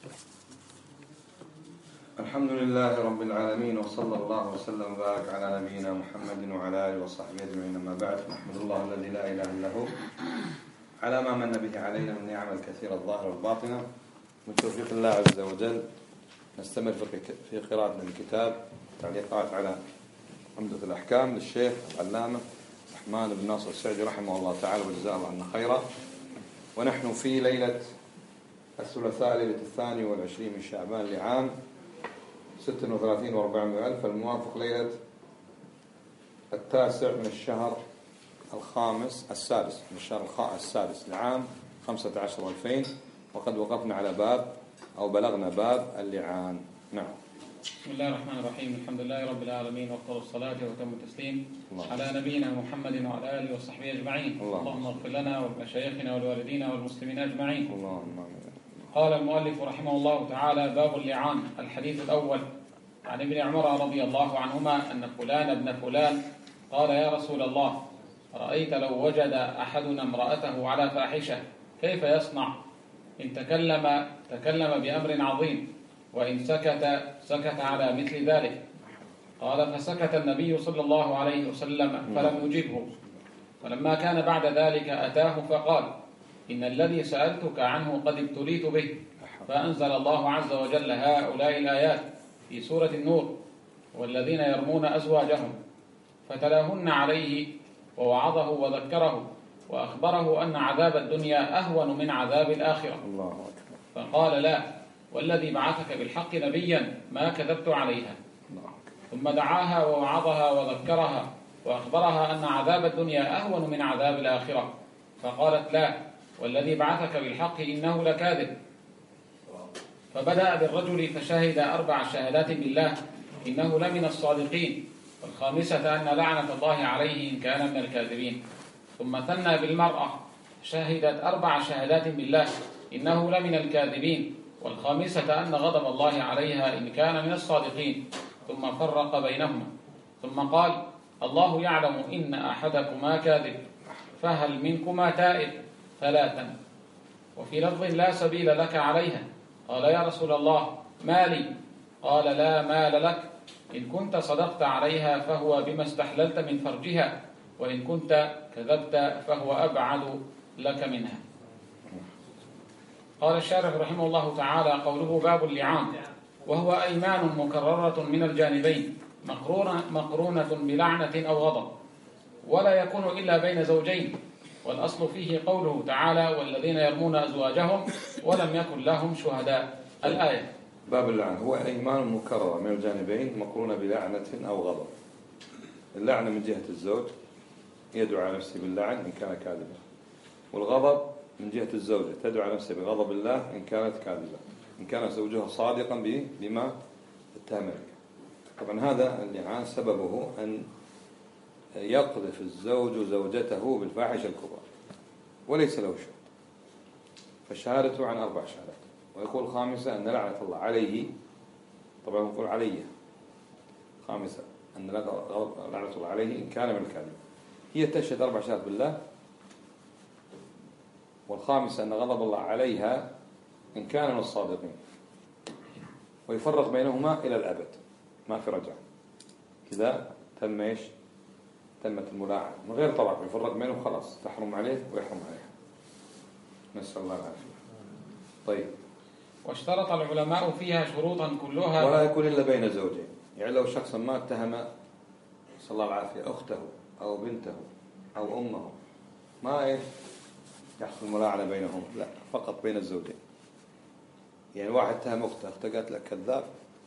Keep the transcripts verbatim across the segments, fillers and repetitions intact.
الحمد لله رب العالمين، وصلى الله وسلم وبارك على نبينا محمد وعلى آله وصحبه أجمعين. أما بعد، نحمد الله الذي لا إله إلا هو على ما من به علينا من نعم الكثيرة الظاهرة والباطنة. من توفيق الله عز وجل نستمر في قراءة الكتاب تعليقات على عمدة الأحكام للشيخ العلامة الرحمن بن ناصر السعدي رحمه الله تعالى وجزاه الله عنا خيرا. ونحن في ليلة الثلاثاء، ليلة الثاني والعشرين من شعبان لعام ستة وثلاثين وأربعمائة ألف، الموافق ليلة التاسع من الشهر الخامس السادس من الشهر السادس لعام خمسة عشر ألفين. وقد وقفنا على باب أو بلغنا باب اللعان. نعم. بسم الله الرحمن الرحيم. الحمد لله رب العالمين، وافضل الصلاة وتم التسليم على نبينا محمد وعلى آله وصحبه أجمعين. اللهم اغفر لنا ولمشايخنا ولوالدينا والمسلمين أجمعين. اللهم آمين. قال المؤلف رحمه الله تعالى: باب اللعان. الحديث الأول عن ابن عمر رضي الله عنهما أن فلان ابن فلان قال: يا رسول الله، رأيت لو وجد أحدنا امرأته على فاحشة كيف يصنع؟ إن تكلم تكلم بأمر عظيم، وإن سكت سكت على مثل ذلك. قال: فسكت النبي صلى الله عليه وسلم فلم يجبه. فلما كان بعد ذلك أتاه فقال: إن الذي سألتك عنه قد ابتليت به. فأنزل الله عز وجل هؤلاء الآيات في سورة النور: والذين يرمون أزواجهم. فتلاهن عليه ووعظه وذكره وأخبره أن عذاب الدنيا أهون من عذاب الآخرة. الله أكبر. فقال: لا، والذي بعثك بالحق نبيا ما كذبت عليها. ثم دعاها ووعظها وذكرها وأخبرها أن عذاب الدنيا أهون من عذاب الآخرة. فقالت: لا، والذي بعثك بالحق إنه لكاذب. فبدأ بالرجل فشهد أربع شهادات بالله إنه لمن الصادقين، والخامسة أن لعنة الله عليه إن كان من الكاذبين. ثم ثنى بالمرأة شهدت أربع شهادات بالله إنه لمن الكاذبين، والخامسة أن غضب الله عليها إن كان من الصادقين. ثم فرق بينهما، ثم قال: الله يعلم إن أحدكما كاذب، فهل منكما تائب؟ ثلاثا. وفي لفظ: لا سبيل لك عليها. قال: يا رسول الله، ما لي؟ قال: لا مال لك. إن كنت صدقت عليها فهو بما استحللت من فرجها، وإن كنت كذبت فهو أبعد لك منها. قال الشارح رحمه الله تعالى: قوله باب اللعان، وهو أيمان مكررة من الجانبين مقرونة, مقرونة بلعنة أو غضب، ولا يكون إلا بين زوجين. والأصل فيه قوله تعالى: والذين يرمون أزواجهم ولم يكن لهم شهداء. الآية. باب اللعان هو أيمان مكررة من الجانبين مقرونة بلعنة أو غضب. اللعنة من جهة الزوج يدعو على نفسه باللعن إن كان كاذبا، والغضب من جهة الزوجة تدعو على نفسه بغضب الله إن كانت كاذبة، إن كان زوجها صادقا بما اتهم به. طبعا هذا اللعان سببه أن يقذف الزوج زوجته بالفاحشة الكبرى وليس له شهود، فالشهادة عن أربع شهادات. ويقول خامسة أن لعنة الله عليه، طبعا يقول عليه. خامسة أن لعنة الله عليه إن كان من الكاذب. هي تشهد أربع شهادات بالله، والخامسة أن غضب الله عليها إن كان من الصادقين، ويفرق بينهما إلى الأبد ما في رجعة. كذا تم إيش؟ تمت الملاعنة من غير طلاق، يفرق بينهم خلاص، تحرم عليه ويحرم عليها. نسأل الله العافية. طيب. واشترط العلماء فيها شروطا كلها ولا يكون إلا بين زوجين. يعني لو شخص ما اتهم نسأل الله العافية أخته أو بنته أو أمه، ما إيش يحصل ملاعنة بينهم، لا، فقط بين الزوجين. يعني واحد اتهم أخته، أخته قالت لك كذاب،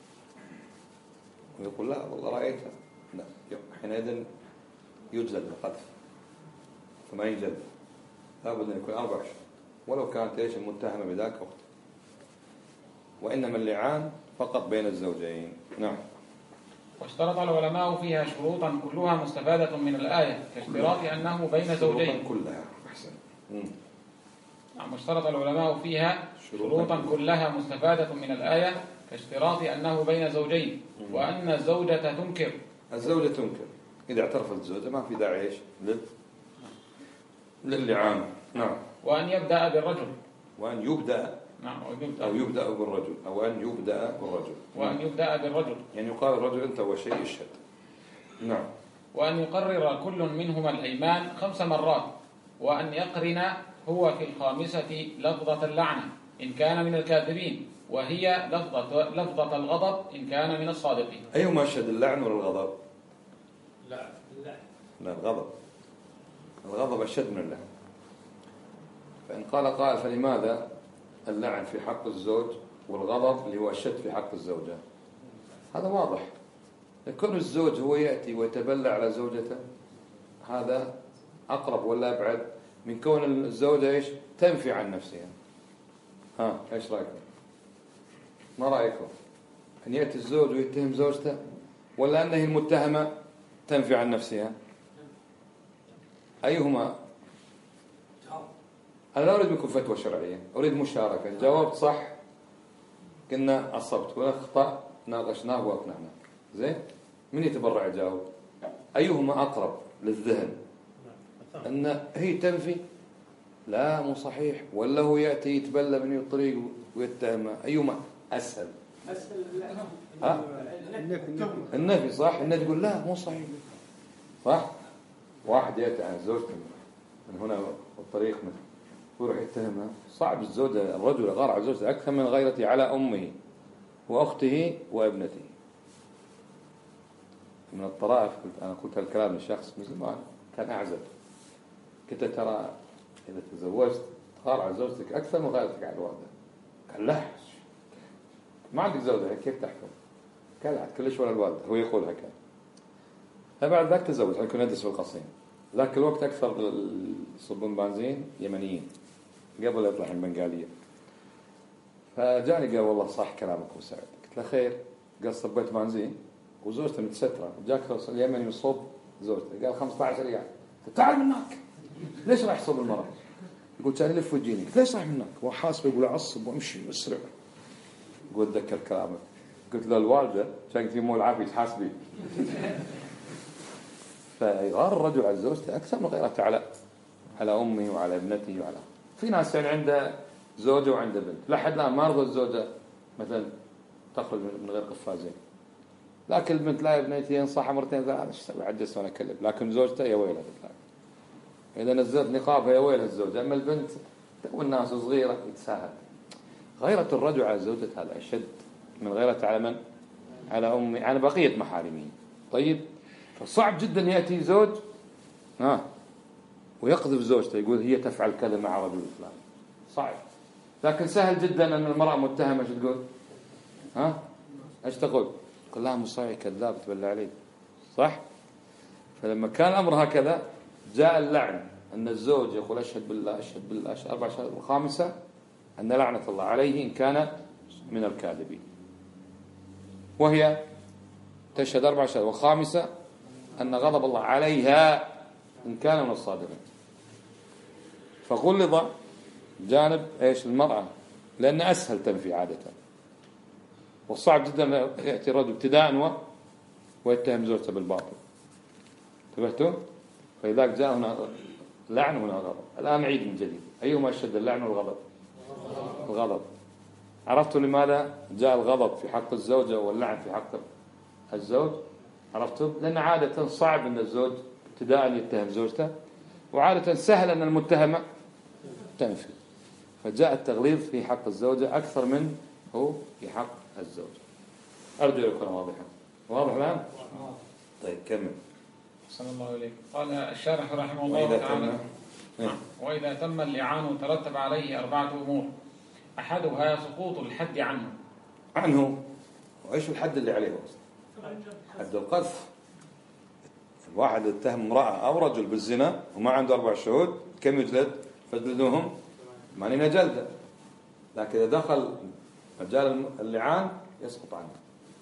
ويقول لا والله رأيتها، لا، حينئذ يجلد القذف، فما يجلد، لابد أن يكون أربع شهور ولو كانت إيش المتهمة بذاك أخته. وإنما اللعان فقط بين الزوجين. نعم. واشترط العلماء فيها شروطا كلها مستفادة من الآية كاشتراط أنه بين زوجين. شروطا كلها أحسن. نعم. واشترط العلماء فيها شروطا كلها مستفادة من الآية كاشتراط أنه بين زوجين، وأن الزوجة تنكر. الزوجة تنكر إذا اعترفت الزوجة ما في داعي إيش لل للعان. نعم. وأن يبدأ بالرجل. وأن يبدأ نعم. أو يبدأ بالرجل، أو أن يبدأ بالرجل. وأن يبدأ بالرجل يعني يقال الرجل أنت أول شيء يشهد. نعم. وأن يقرر كل منهما الأيمان خمس مرات، وأن يقرن هو في الخامسة لفظة اللعنة إن كان من الكاذبين، وهي لفظة, لفظة الغضب إن كان من الصادقين. أيهما أشهد، اللعن ولا الغضب؟ لا اللعن. لا الغضب. الغضب أشد من اللعن. فإن قال قائل فلماذا اللعن في حق الزوج والغضب اللي هو أشد في حق الزوجة؟ هذا واضح. يكون الزوج هو يأتي ويتبلى على زوجته، هذا أقرب ولا أبعد من كون الزوجة إيش تنفي عن نفسها؟ ها إيش رأيكم؟ ما رأيكم؟ أن يأتي الزوج ويتهم زوجته، ولا أنه المتهمة تنفي عن نفسها؟ أيهما؟ أنا لا أريد منكم فتوى شرعية، أريد مشاركة. جاوبت صح كنا أصبت، ولا خطأ ناقشناه وأقنعناه. زين؟ من يتبرع يجاوب؟ أيهما أقرب للذهن؟ أن هي تنفي لا مو صحيح، ولا هو يأتي يتبلى من الطريق ويتهمها؟ أيهما أسهل؟ أسهل ها؟ النفي. صح؟ النفي تقول لا مو صحيح. صح؟ واحد يأتي عن زوجته من هنا الطريق ويروح يتهمها، صعب الزوجة الرجل غار على زوجته أكثر من غيرته على أمه وأخته وابنته. من الطرائف قلت أنا قلت هالكلام لشخص من زمان كان أعزب، كنت ترى إذا تزوجت تغار على زوجتك أكثر من غيرتك على الوالدة. قال لا ما عندك زوجة كيف تحكم؟ قال عاد كلش ولا الوالدة، هو يقول هكذا. فبعد ذاك تزوج، حيكون ندرس في القصيم. ذاك الوقت أكثر يصبون بنزين يمنيين قبل يطلع من بنغالية. فجاني قال والله صح كلامك أبو سعد. قلت له خير؟ قال صبيت بنزين وزوجته متسترة، جاك اليمني يصب زوجته قال خمسة عشر ريال. تعال من هناك. ليش راح يصب المرأة؟ يقول تعال لف وجيني. ليش راح من هناك؟ وحاسبه يقول أعصب وامشي واسرع. يقول تذكر كلامك. قلت له الوالدة كانت في مول عافية تحاسبي. فيغار الرجل على زوجته أكثر من غيرته على على أمه وعلى ابنته وعلى. في ناس يعني عنده زوجة وعنده بنت، لحد الآن ما رضى الزوجة مثلا تخرج من غير قفازين، لكن البنت لا ابنتي ينصحها مرتين ثلاثة ايش اسوي عجزت وانا اكلم، لكن زوجته يا ويلها تطلع اذا نزلت نقابها يا ويلها الزوجة. اما البنت والناس صغيرة يتساهل. غيرة الرجل على زوجته هذا اشد من غيرته على من؟ على امي، على بقية محارمه. طيب فصعب جدا ياتي زوج ها ويقذف زوجته يقول هي تفعل كذا مع رجل الفلاني، صعب. لكن سهل جدا ان المرأة متهمة ايش تقول؟ ها ايش تقول؟ تقول لها مصاري كذاب تبلى عليه، صح؟ فلما كان الامر هكذا جاء اللعن ان الزوج يقول اشهد بالله اشهد بالله اشهد اربع شهادات، الخامسة ان لعنة الله عليه ان كان من الكاذبين، وهي تشهد اربع شهادات، والخامسة ان غضب الله عليها ان كان من الصادقين. فغلظ جانب ايش المرأة لان اسهل تنفي عادة، والصعب جدا يأتي الرجل ابتداء و... ويتهم زوجته بالباطل. انتبهتوا؟ فلذلك جاء هنا لعن وهنا غضب. الآن نعيد من جديد، أيهما أشد اللعن والغضب؟ الغضب. عرفتوا لماذا جاء الغضب في حق الزوجة واللعن في حق الزوج؟ عرفتوا؟ لأن عادة صعب أن الزوج ابتداء يتهم زوجته، وعادة سهل أن المتهمة تنفي. فجاء التغليظ في حق الزوجة أكثر من هو في حق الزوج. أرجو يكون واضحا. واضح الآن؟ طيب كمل. صلى الله عليه. قال الشارح رحمه الله تعالى وإذا تم اللعان ترتب عليه أربعة أمور، أحدها سقوط الحد عنه. عنه وإيش الحد اللي عليه أصلا؟ حد القذف. الواحد اتهم امرأة أو رجل بالزنا وما عنده أربع شهود كم يجلد؟ فجلدوهم ثمانين جلدة. لكن إذا دخل مجال اللعان يسقط عنه.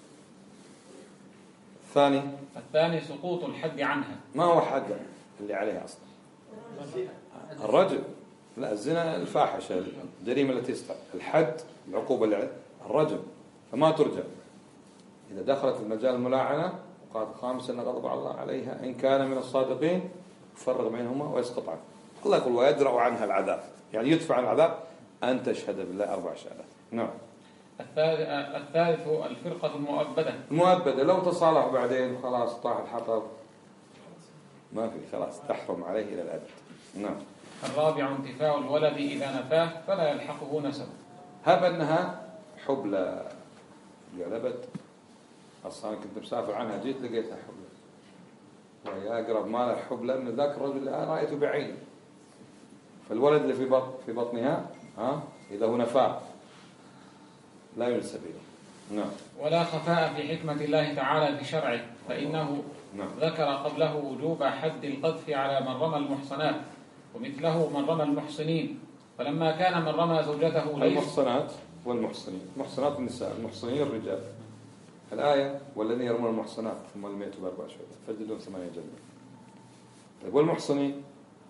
الثاني الثاني سقوط الحد عنها. ما هو حد اللي عليها أصلا؟ الرجل لا، الزنا الفاحشة الجريمة التي يستحق الحد، العقوبة اللي عليه الرجل، فما ترجع. إذا دخلت المجال الملاعنة وقال خامسا أن غضب الله عليها إن كان من الصادقين يفرق بينهما ويسقط عنه. الله يقول ويدرأ عنها العذاب، يعني يدفع عن العذاب أن تشهد بالله أربع شهادات. نعم. الثالث الفرقة المؤبدة. المؤبدة لو تصالح بعدين خلاص طاح الحطب ما في، خلاص تحرم عليه إلى الأبد. نعم. الرابع انتفاء الولد إذا نفاه فلا يلحقه نسب. هب أنها حبلى قلبت، أصلا كنت مسافر عنها جيت لقيتها حبلى، وهي أقرب ما لها حبلى من ذاك الرجل اللي أنا رأيته بعيني. فالولد اللي في بطن في بطنها ها إذا هو نفاه لا ينسب إليه. نعم. ولا خفاء في حكمة الله تعالى في شرعه، فإنه نعم. ذكر قبله وجوب حد القذف على من رمى المحصنات، ومثله من رمى المحصنين. فلما كان من رمى زوجته ليس المحصنات والمحصنين، محصنات النساء، المحصنين الرجال. الآية والذين يرمون المحصنات ثم لم يأتوا بأربع شهداء فجلدوهم ثمانية جلدة. طيب والمحصنين؟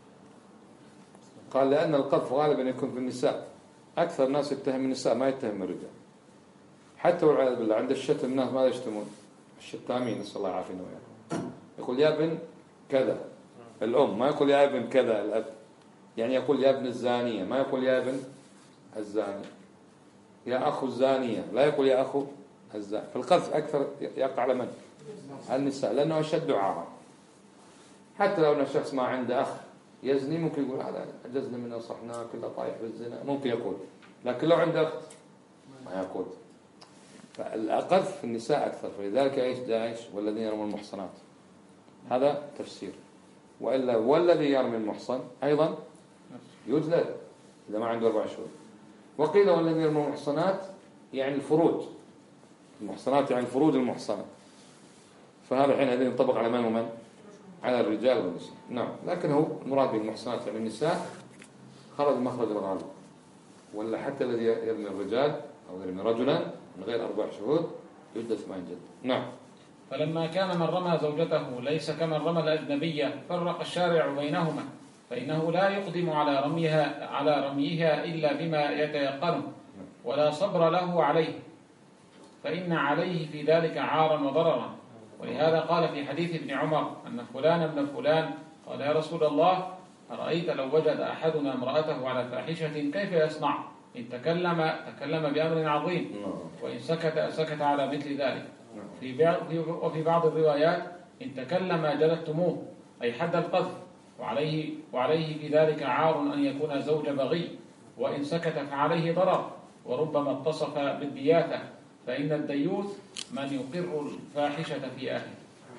قال لأن القذف غالبا يكون في النساء، أكثر الناس يتهم النساء ما يتهم الرجال. حتى والعياذ بالله عند الشتم الناس ماذا يشتمون؟ الشتامين نسأل الله يعافينا وياكم. يقول يا ابن كذا الأم، ما يقول يا ابن كذا الأب. يعني يقول يا ابن الزانية، ما يقول يا ابن الزاني. يا أخو الزانية، لا يقول يا أخو الزاني. فالقذف أكثر يقع على من؟ على النساء، لأنه أشد عارا. حتى لو أن الشخص ما عنده أخ يزني ممكن يقول هذا عجزنا منه صحناه كله طايح بالزنا، ممكن يقول. لكن لو عنده أخت ما يقول. فالقذف في النساء أكثر، فلذلك ايش داعش والذين يرمون المحصنات، هذا تفسير. وإلا والذي يرمي المحصن أيضا يجلد إذا ما عنده أربع شهور. وقيل والذين يرمون المحصنات يعني الفروج، المحصنات يعني الفروج المحصنة. فهذا الحين هذا ينطبق على من ومن؟ على الرجال والنساء. نعم. لكن هو المراد بالمحصنات يعني النساء خرج مخرج الغالب. ولا حتى الذي يرمي الرجال أو يرمي رجلا من غير أربع شهود يجلد ثمان جلد. نعم. فلما كان من رمى زوجته ليس كمن رمى الأجنبية فرق الشارع بينهما، فإنه لا يقدم على رميها على رميها إلا بما يتيقنه ولا صبر له عليه، فإن عليه في ذلك عارا وضررا. ولهذا قال في حديث ابن عمر أن فلان ابن فلان قال يا رسول الله أرأيت لو وجد أحدنا امرأته على فاحشة كيف يصنع؟ إن تكلم تكلم بأمر عظيم، وإن سكت سكت على مثل ذلك. وفي بعض الروايات إن تكلم جلدتموه أي حد القذف، وعليه, وعليه في ذلك عار أن يكون زوج بغي، وإن سكت فعليه ضرر، وربما اتصف بالدياثة، فإن الديوث من يقر الفاحشة في أهله.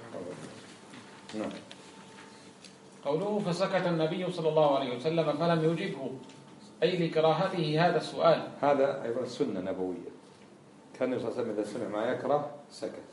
قوله فسكت النبي صلى الله عليه وسلم فلم يجبه أي لكراهته هذا السؤال. هذا أيضا سنة نبوية، كان النبي صلى الله عليه وسلم إذا سمع ما يكره سكت.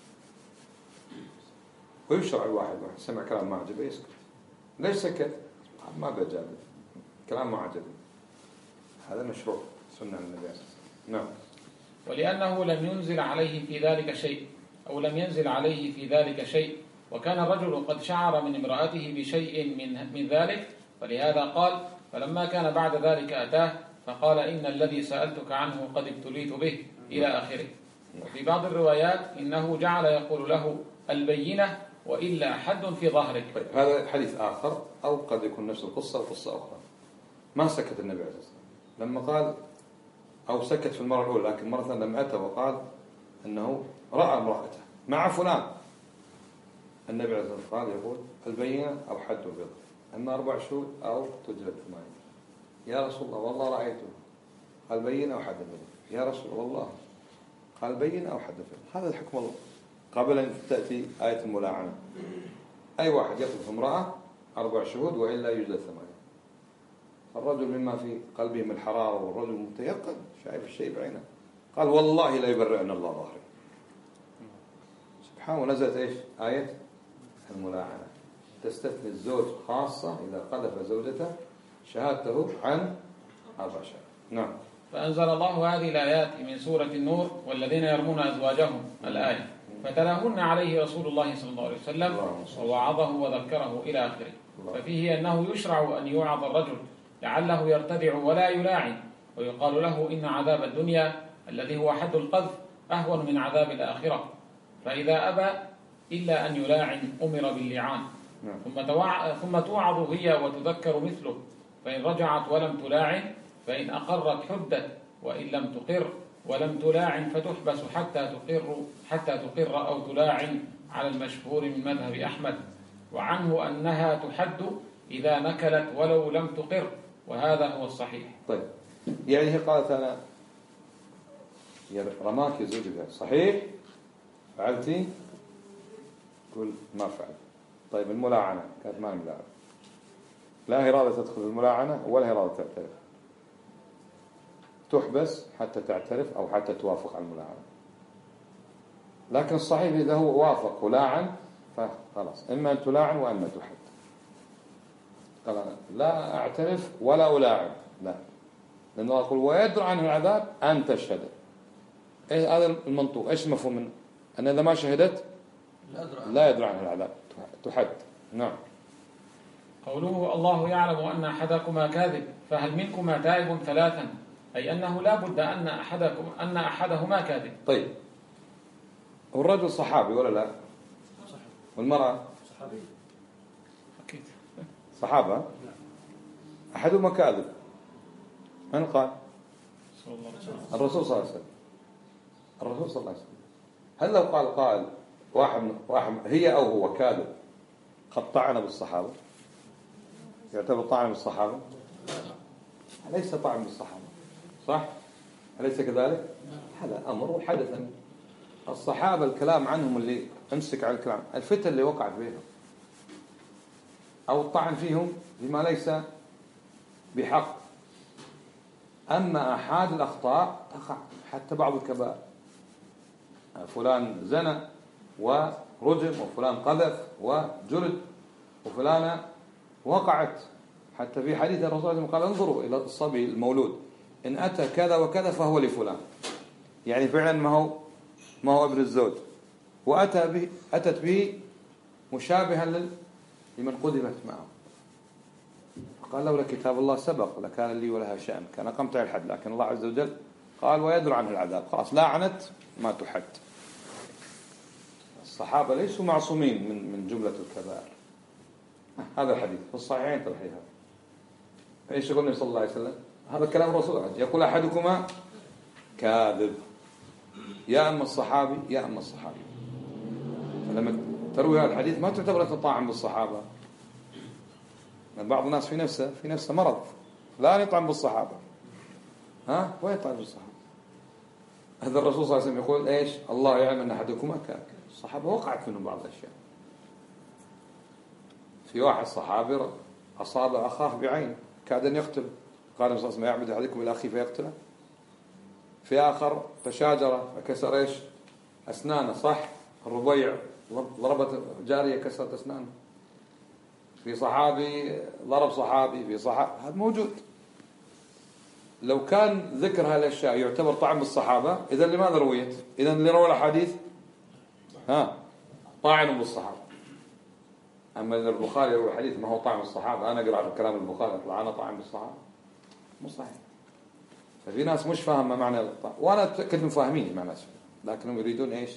ويشرع الواحد واحد سمع كلام ما عجبه يسكت. ليش سكت؟ ما بجاب كلام ما عجبه، هذا مشروع سنة النبي صلى الله عليه وسلم. نعم. ولأنه لم ينزل عليه في ذلك شيء أو لم ينزل عليه في ذلك شيء، وكان الرجل قد شعر من امرأته بشيء من من ذلك، فلهذا قال فلما كان بعد ذلك أتاه فقال إن الذي سألتك عنه قد ابتليت به إلى آخره. وفي بعض الروايات إنه جعل يقول له البينة وإلا حد في ظهرك. طيب هذا حديث آخر، أو قد يكون نفس القصة وقصة أخرى. ما سكت النبي عليه الصلاة والسلام لما قال، أو سكت في المرة الأولى، لكن مرة ثانية لما أتى وقال أنه رأى امرأته مع فلان، النبي عليه الصلاة والسلام قال يقول البينة أو حد في ظهرك، أما أربع شهود أو تجلد ثمانية. يا رسول الله والله رأيته. قال بين أو حد في يا رسول الله. قال بين أو حد في هذا الحكم الله قبل أن تأتي آية الملاعنة. أي واحد يقذف امرأة أربع شهود وإلا يجلد ثمانية. الرجل مما في قلبه من الحرارة والرجل متيقن شايف الشيء بعينه قال والله لا يبرئن الله ظهري. سبحانه. ونزلت إيش آية الملاعنة تستثني الزوج خاصة إذا قذف زوجته شهادته عن أربع شهادات. نعم. فأنزل الله هذه الآيات من سورة النور والذين يرمون أزواجهم الآية، فتلاهن عليه رسول الله صلى الله عليه وسلم ووعظه وذكره إلى آخره. ففيه أنه يشرع أن يوعظ الرجل لعله يرتدع ولا يلاعن، ويقال له إن عذاب الدنيا الذي هو حد القذف أهون من عذاب الآخرة، فإذا أبى إلا أن يلاعن أمر باللعان. ثم, ثم توعظ هي وتذكر مثله، فإن رجعت ولم تلاعن فإن أقرت حدت، وإن لم تقر ولم تلاعن فتحبس حتى تقر حتى تقر أو تلاعن على المشهور من مذهب أحمد، وعنه أنها تحد إذا نكلت ولو لم تقر، وهذا هو الصحيح. طيب، يعني هي قالت أنا رماك زوجك صحيح فعلتي؟ قل ما فعل. طيب الملاعنة كانت ما ملاعنة، لا إرادة تدخل في الملاعنة ولا إرادة تعترف، تحبس حتى تعترف أو حتى توافق على الملاعنة. لكن الصحيح إذا هو وافق ولاعن فخلاص، إما أن تلاعن وإما تحد. قال لا أعترف ولا ألاعن، لا، لأنه يقول ويدر عنه العذاب أن تشهد. إيه هذا المنطوق؟ إيش المفهوم منه؟ أن إذا ما شهدت لا يدر عنه العذاب تحد. نعم. قوله الله يعلم أن أحدكما كاذب، فهل منكما تائب ثلاثا، أي أنه لا بد أن أحدكم أن أحدهما كاذب. طيب، والرجل صحابي ولا لا؟ والمرأة صحابية أكيد صحابة، أحدهما كاذب. من قال؟ الرسول صلى الله عليه وسلم. الرسول صلى الله عليه وسلم. هل لو قال قائل واحد واحد هي أو هو كاذب قد طعن بالصحابة، يعتبر طعن بالصحابة؟ ليس طعن بالصحابة، صح؟ أليس كذلك؟ هذا أمر حدث. الصحابة الكلام عنهم اللي امسك على الكلام، الفتن اللي وقعت بهم أو الطعن فيهم بما ليس بحق. أما أحد الأخطاء تقع، حتى بعض الكبائر، فلان زنى ورجم، وفلان قذف وجلد، وفلانة وقعت. حتى في حديث الرسول صلى الله عليه وسلم قال انظروا إلى الصبي المولود إن أتى كذا وكذا فهو لفلان، يعني فعلا ما هو ما هو ابن الزوج، وأتى به أتت به مشابها لمن قذفت معه. قال لولا كتاب الله سبق لكان لي ولها شأن، كان قمت على الحد، لكن الله عز وجل قال ويدر عنه العذاب، خلاص لاعنت ما تحد. الصحابة ليسوا معصومين من من جملة الكبائر. هذا الحديث في الصحيحين ترحيها. ايش يقول النبي صلى الله عليه وسلم؟ هذا كلام الرسول، يقول أحدكما كاذب، يا أما الصحابي يا أما الصحابي. فلما تروي هذا الحديث ما تعتبر أنت طاعن بالصحابة. بعض الناس في نفسه في نفسه مرض لا يطعن بالصحابة، ها وين يطعن بالصحابة؟ هذا الرسول صلى الله عليه وسلم يقول ايش؟ الله يعلم أن أحدكما كاذب. الصحابة وقعت منهم بعض الأشياء. في واحد صحابي أصاب أخاه بعين كاد أن يقتل، قال الرسول صلى الله عليه وسلم يعبد عليكم إلى أخيه فيقتله. في آخر تشاجر فكسر ايش؟ أسنانه، صح؟ الربيع ضربت جارية كسرت أسنانه. في صحابي ضرب صحابي، في صحابي، هذا موجود. لو كان ذكر هذه الأشياء يعتبر طعن بالصحابة، إذا لماذا رويت؟ إذا اللي روى الحديث ها طاعن بالصحابة. أما إذا البخاري يروي الحديث ما هو طعن بالصحابة، أنا أقرأ في كلام البخاري أطلع أنا طاعن بالصحابة، مو صحيح. ففي ناس مش فاهمة معنى الطعن، وأنا أتأكد من فاهمين معنى الشيء، لكنهم يريدون إيش؟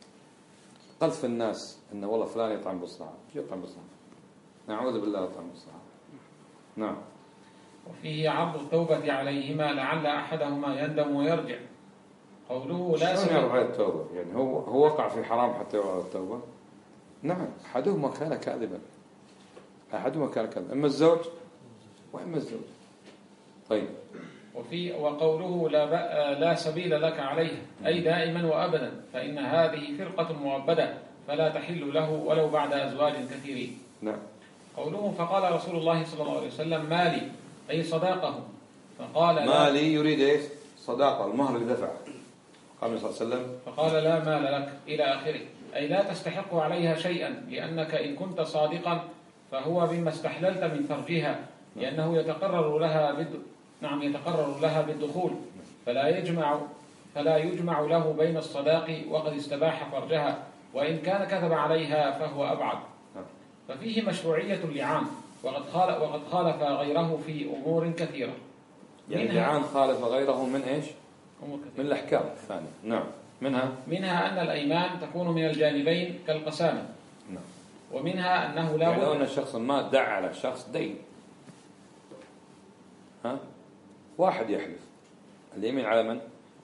قذف الناس إن والله فلان يطعن بالصحابة، يطعن بالصحابة، نعوذ بالله يطعن بالصحابة. نعم. وفيه عرض التوبة عليهما لعل أحدهما يندم ويرجع. قوله لا سبيل يرجع التوبة، يعني هو هو وقع في حرام حتى يرجع التوبة. نعم، أحدهما كان كاذبا، أحدهما كان كاذبا، إما الزوج وإما الزوج. طيب. وفي وقوله لا لا سبيل لك عليه، أي دائما وأبدا، فإن هذه فرقة مؤبدة فلا تحل له ولو بعد أزواج كثيرين. نعم. قوله فقال رسول الله صلى الله عليه وسلم مالي، أي صداقه، فقال مالي يريد إيش؟ صداقة، المهر اللي دفعه. قال صلى الله عليه وسلم فقال لا مال لك إلى آخره، أي لا تستحق عليها شيئا، لأنك إن كنت صادقا فهو بما استحللت من فرجها، لأنه يتقرر لها بد... نعم يتقرر لها بالدخول، فلا يجمع فلا يجمع له بين الصداق وقد استباح فرجها، وإن كان كذب عليها فهو أبعد. ففيه مشروعية اللعان، وقد خالف وقد خالف غيره في أمور كثيرة. يعني اللعان خالف غيره من إيش؟ أمور كثيرة. من الأحكام الثانية. نعم. منها منها أن الأيمان تكون من الجانبين كالقسامة. نعم. ومنها أنه لا بد يعني لو أن الشخص ما دع على شخص دين، ها واحد يحلف، اليمين على من؟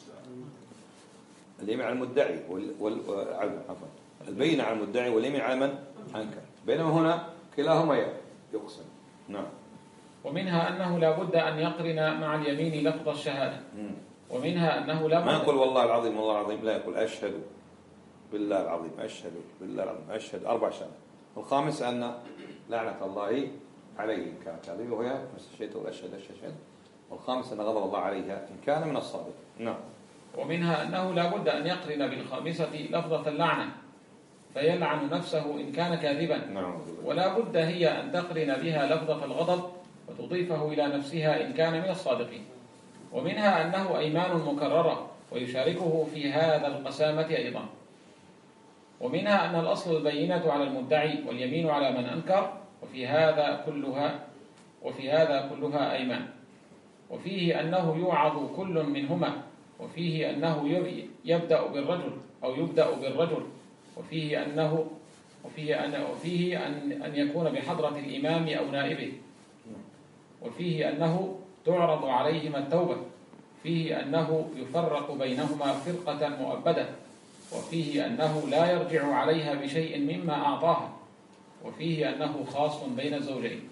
اليمين على المدعي وال... وال... عفوا البينة على المدعي واليمين على من أنكر، بينما هنا كلاهما يقسم. نعم. ومنها أنه لا بد أن يقرن مع اليمين لفظ الشهادة. ومنها أنه لا بد ما يقول والله العظيم والله العظيم، لا يقول أشهد بالله العظيم أشهد بالله العظيم أشهد أربع شهادات. الخامس أن لعنة الله عليه إن كانت هذه وهي نفس الشيء تقول أشهد أشهد. والخامس أن غضب الله عليها إن كان من الصادق. نعم. ومنها أنه لا بد أن يقرن بالخامسة لفظة اللعنة فيلعن نفسه إن كان كاذبا. نعم. ولا بد هي أن تقرن بها لفظة الغضب وتضيفه إلى نفسها إن كان من الصادقين. ومنها أنه أيمان مكررة ويشاركه في هذا القسامة أيضا. ومنها أن الأصل البينة على المدعي واليمين على من أنكر، وفي هذا كلها وفي هذا كلها أيمان. وفيه أنه يوعظ كل منهما، وفيه أنه يبدأ بالرجل أو يبدأ بالرجل، وفيه أنه وفيه أن وفيه أن أن يكون بحضرة الإمام أو نائبه، وفيه أنه تعرض عليهما التوبة، فيه أنه يفرق بينهما فرقة مؤبدة، وفيه أنه لا يرجع عليها بشيء مما أعطاها، وفيه أنه خاص بين الزوجين.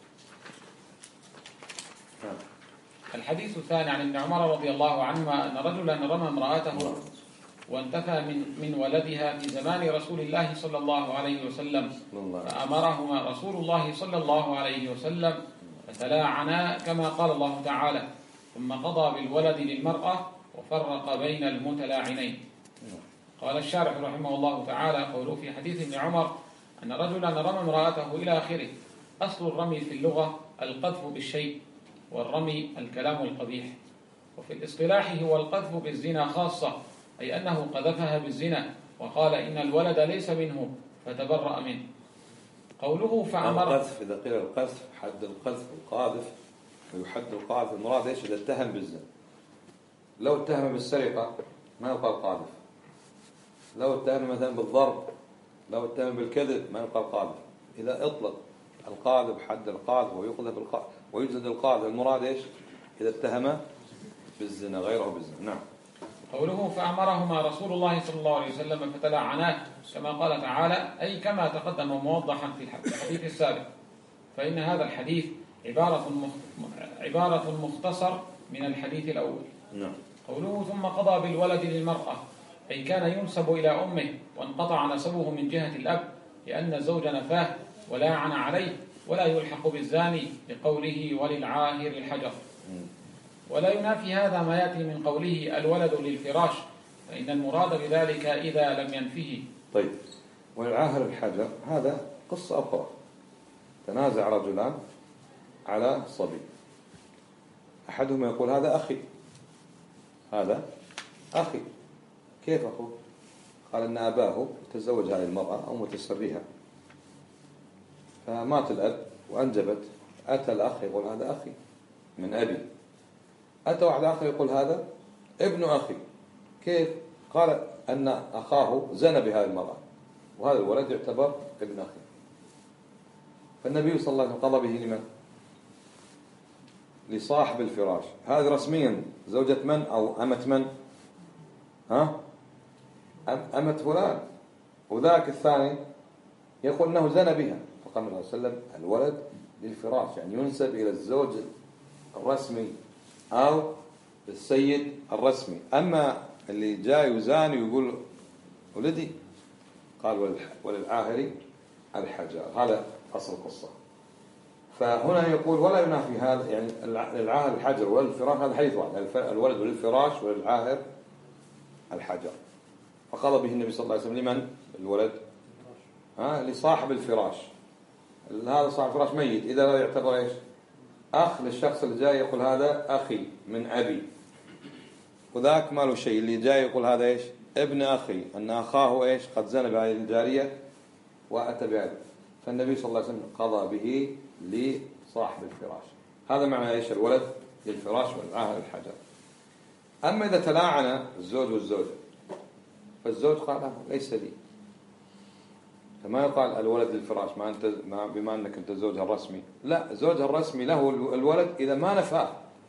الحديث الثاني عن ابن عمر رضي الله عنهما أن رجلا رمى امرأته وانتفى من من ولدها في زمان رسول الله صلى الله عليه وسلم، فأمرهما رسول الله صلى الله عليه وسلم فتلاعنا كما قال الله تعالى، ثم قضى بالولد للمرأة وفرق بين المتلاعنين. قال الشارح رحمه الله تعالى: قوله في حديث ابن عمر أن رجلا رمى امرأته إلى آخره. أصل الرمي في اللغة القذف بالشيء، والرمي الكلام القبيح، وفي الاصطلاح هو القذف بالزنا خاصة، أي أنه قذفها بالزنا وقال إن الولد ليس منه فتبرأ منه. قوله فأمر القذف، إذا قيل القذف حد القذف القاذف، ويحد القاذف المراد إيش؟ إذا اتهم بالزنا. لو اتهم بالسرقة ما يقال قاذف، لو اتهم مثلا بالضرب، لو اتهم بالكذب ما يقال قاذف. إذا اطلق القاذف حد القاذف ويقذف القاذف ويجلد القاذف، المراد إيش؟ إذا اتهم بالزنا غيره بالزنا. نعم. قوله فأمرهما رسول الله صلى الله عليه وسلم فتلاعناه كما قال تعالى، أي كما تقدم موضحا في الحديث السابق، فإن هذا الحديث عبارة عبارة مختصر من الحديث الأول. نعم. قوله ثم قضى بالولد للمرأة، أي كان ينسب إلى أمه وانقطع نسبه من جهة الأب لأن الزوج نفاه ولاعن عليه، ولا يلحق بالزاني لقوله وللعاهر الحجر. ولا ينافي هذا ما يأتي من قوله الولد للفراش، فإن المراد بذلك إذا لم ينفه. طيب، والعاهر الحجر هذا قصة أخرى. تنازع رجلان على صبي، أحدهما يقول هذا أخي، هذا أخي. كيف أخوه؟ قال أن أباه تزوج هذه المرأة أو متسريها، فمات الأب وأنجبت، أتى الأخ يقول هذا أخي من أبي، أتى واحد آخر يقول هذا ابن أخي. كيف؟ قال أن أخاه زنى بهذه المرأة وهذا الولد يعتبر ابن أخي. فالنبي صلى الله عليه وسلم قضى به لمن؟ لصاحب الفراش. هذه رسميا زوجة من أو أمة من؟ ها؟ أمة فلان. وذاك الثاني يقول أنه زنى بها، فقال النبي صلى الله عليه وسلم الولد للفراش، يعني ينسب إلى الزوج الرسمي أو السيد الرسمي. أما اللي جاي وزاني ويقول ولدي، قال وللعاهر الحجر. هذا أصل القصة. فهنا يقول ولا ينافي هذا، يعني للعاهر الحجر وللفراش، هذا حديث واحد، الولد وللفراش وللعاهر الحجر. فقضى به النبي صلى الله عليه وسلم لمن؟ الولد ها لصاحب الفراش. هذا صاحب الفراش ميت، إذا لا يعتبر إيش؟ أخ للشخص اللي جاي يقول هذا أخي من أبي، وذاك ما له شيء. اللي جاي يقول هذا إيش؟ ابن أخي، أن أخاه إيش؟ قد زنى بهذه الجارية وأتى بهذا. فالنبي صلى الله عليه وسلم قضى به لصاحب الفراش. هذا معنى إيش؟ الولد للفراش والعاهر الحجر. أما إذا تلاعن الزوج والزوجة، فالزوج قال ليس لي، فما يقال الولد للفراش ما أنت ما بما أنك أنت زوجها الرسمي. لا، زوجها الرسمي له الولد إذا ما نفاه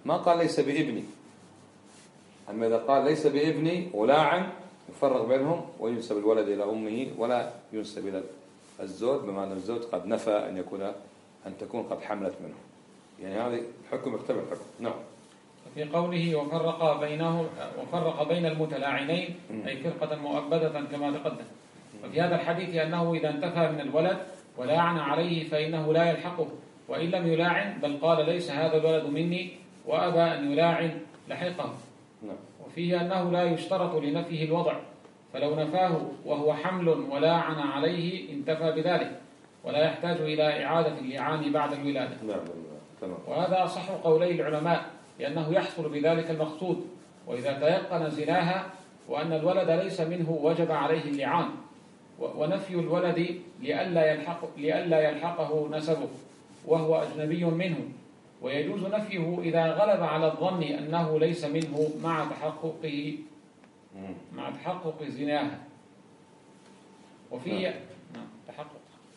ما قال ليس بابني. أما إذا قال ليس بابني ولاعن يفرق بينهم وينسب الولد إلى أمه ولا ينسب إلى الزوج، بمعنى الزوج قد نفى أن يكون أن تكون قد حملت منه. يعني هذا الحكم يختلف الحكم. نعم. في قوله وفرق بينه وفرق بين المتلاعنين أي فرقة مؤبدة كما تقدم. وفي هذا الحديث أنه إذا انتفى من الولد ولاعن عليه فإنه لا يلحقه، وإن لم يلاعن بل قال ليس هذا الولد مني وأبى أن يلاعن لحقه. وفيه أنه لا يشترط لنفيه الوضع، فلو نفاه وهو حمل ولاعن عليه انتفى بذلك ولا يحتاج إلى إعادة اللعان بعد الولادة. وهذا أصح قولي العلماء، لأنه يحصل بذلك المقصود. وإذا تيقن زناها وأن الولد ليس منه وجب عليه اللعان، ونفي الولد لئلا يلحق لئلا يلحقه نسبه وهو أجنبي منه، ويجوز نفيه إذا غلب على الظن أنه ليس منه مع تحققه مع تحقق زناها. وفيه نعم تحقق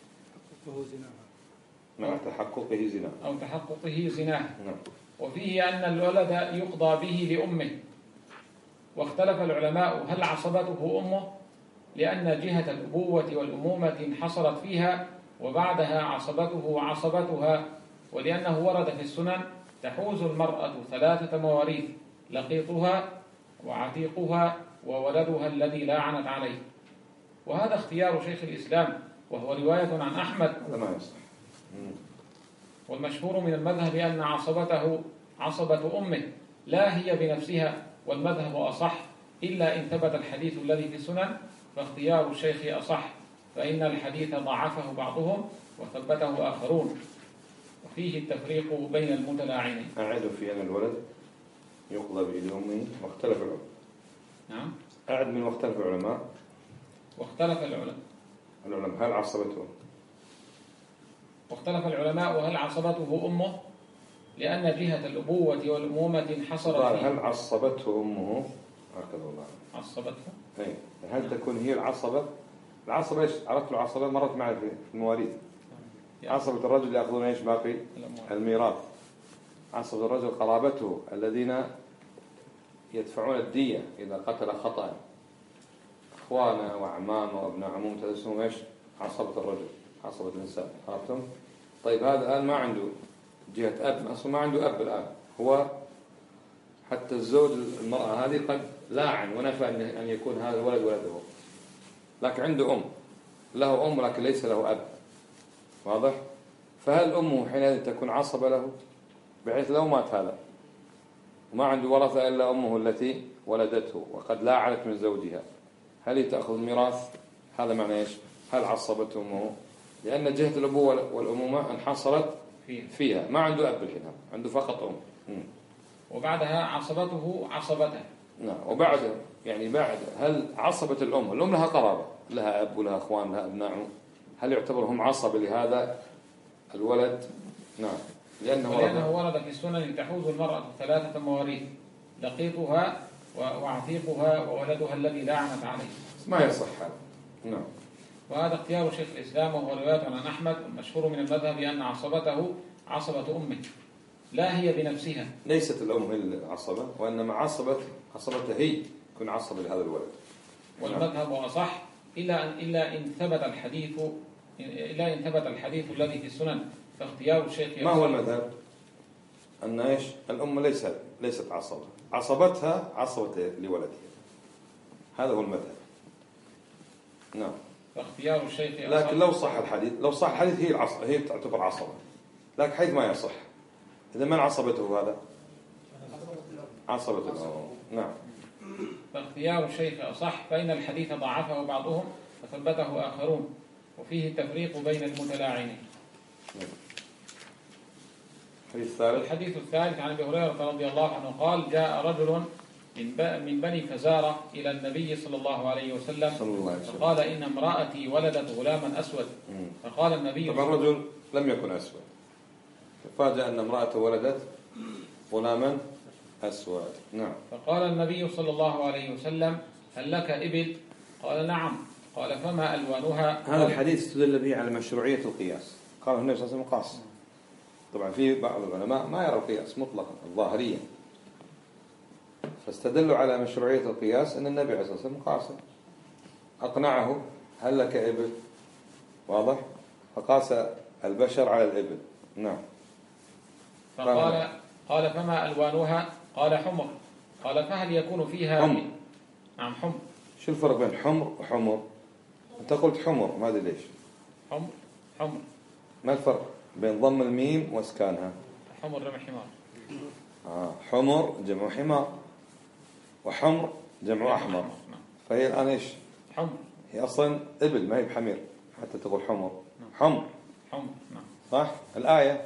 مع تحققه زنا أو تحققه زناها. وفيه أن الولد يقضى به لأمه. واختلف العلماء هل عصبته أمه لأن جهة الأبوة والأمومة انحصرت فيها وبعدها عصبته وعصبتها، ولأنه ورد في السنن تحوز المرأة ثلاثة مواريث: لقيطها وعتيقها وولدها الذي لاعنت عليه. وهذا اختيار شيخ الإسلام وهو رواية عن أحمد. والمشهور من المذهب أن عصبته عصبة أمه لا هي بنفسها، والمذهب أصح إلا إن ثبت الحديث الذي في السنن، فاختيار الشيخ أصح، فإن الحديث ضعفه بعضهم وثبته آخرون، وفيه التفريق بين المتلاعنين. أعد في أن الولد يقضى به لأمه واختلف العلماء. نعم. أعد من واختلف العلماء. واختلف العلماء. العلماء هل عصبته؟ واختلف العلماء وهل عصبته أمه لأن جهة الأبوة والأمومة انحصرت فيه. هل عصبته أمه؟ هكذا والله. عصبته؟ أي. هل تكون هي العصبة؟ العصبة إيش؟ عرفت العصبة مرت معي في المواريث. عصبة الرجل يأخذون إيش باقي؟ الميراث. عصبة الرجل قرابته الذين يدفعون الدية إذا قتل خطأ، أخوانه وأعمامه وابناء عمومه تدسهم إيش؟ عصبة الرجل، عصبة الإنسان. عرفتم؟ طيب هذا الآن ما عنده جهة أب، أصلا ما عنده أب الآن، هو حتى الزوج المرأة هذه قد لاعن ونفى أن يكون هذا الولد ولده، لكن عنده أم، له أم لكن ليس له أب. واضح؟ فهل أمه حينئذ تكون عصبة له بحيث لو مات هذا وما عنده ورثة إلا أمه التي ولدته وقد لاعنت من زوجها، هل هي تأخذ الميراث؟ هذا معنى إيش؟ هل عصبته أمه؟ لأن جهة الأبوة والأمومة انحصرت فيها، ما عنده أب الحين، عنده فقط أم. م. وبعدها عصبته عصبته. نعم. وبعد يعني بعد هل عصبة الأم، الأم لها قرابة، لها أب ولها أخوان لها أبناء، هل يعتبرهم عصبة لهذا الولد؟ نعم. لأنه, لأنه ورد في السنن تحوز المرأة ثلاثة مواريث: لقيطها وعتيقها وولدها الذي لاعنت عليه. ما يصح هذا. نعم. وهذا اختيار شيخ الإسلام وهو رواية عن أحمد. المشهور من المذهب أن عصبته عصبة أمه لا هي بنفسها، ليست الأم هي العصبة، وإنما عصبة عصبتها هي تكون عصبة لهذا الولد. والمذهب أصح إلا أن إلا إن ثبت الحديث إلا إن ثبت الحديث الذي في السنن، فاختيار الشيخ. ما هو المذهب؟ أن إيش؟ الأم ليست ليست عصبة، عصبتها عصبة لولدها، هذا هو المذهب. نعم. فاختيار الشيخ. لكن لو صح الحديث، لو صح الحديث هي العصبة، هي تعتبر عصبة، لكن حيث ما يصح، إذا من عصبته هذا؟ عصبة الأم. نعم. فاختيار الشيخ أصح، فإن الحديث ضعفه بعضهم وثبته آخرون، وفيه التفريق بين المتلاعنين. الحديث الثالث عن أبي هريرة رضي الله عنه قال: جاء رجل من بني فزارة إلى النبي صلى الله عليه وسلم فقال: إن امرأتي ولدت غلاما أسود. فقال النبي طبعا الرجل لم يكن أسود، ففاجأ أن امرأته ولدت غلاما أسود. نعم. فقال النبي صلى الله عليه وسلم: هل لك إبل؟ قال: نعم. قال: فما ألوانها؟ هذا الحديث تدل به على مشروعية القياس. قال النبي صلى الله عليه وسلم: قاس. طبعا في بعض العلماء ما يرى القياس مطلقا الظاهرية، فاستدلوا على مشروعية القياس أن النبي عليه الصلاة والسلام قاس، أقنعه هل لك إبل، واضح، فقاس البشر على الإبل. نعم. فقال قال فما ألوانها؟ قال حمر. قال فهل يكون فيها حمر؟ نعم حمر. شو الفرق بين حمر وحمر؟ أنت قلت حمر، ما أدري ليش. حمر حمر. ما الفرق بين ضم الميم واسكانها؟ حمر جمع حمار. آه حمر جمع حمار، وحمر جمع أحمر. نعم. فهي الآن إيش؟ حمر. هي أصلا إبل ما هي بحمير حتى تقول حمر. حمر. حمر نعم. صح؟ الآية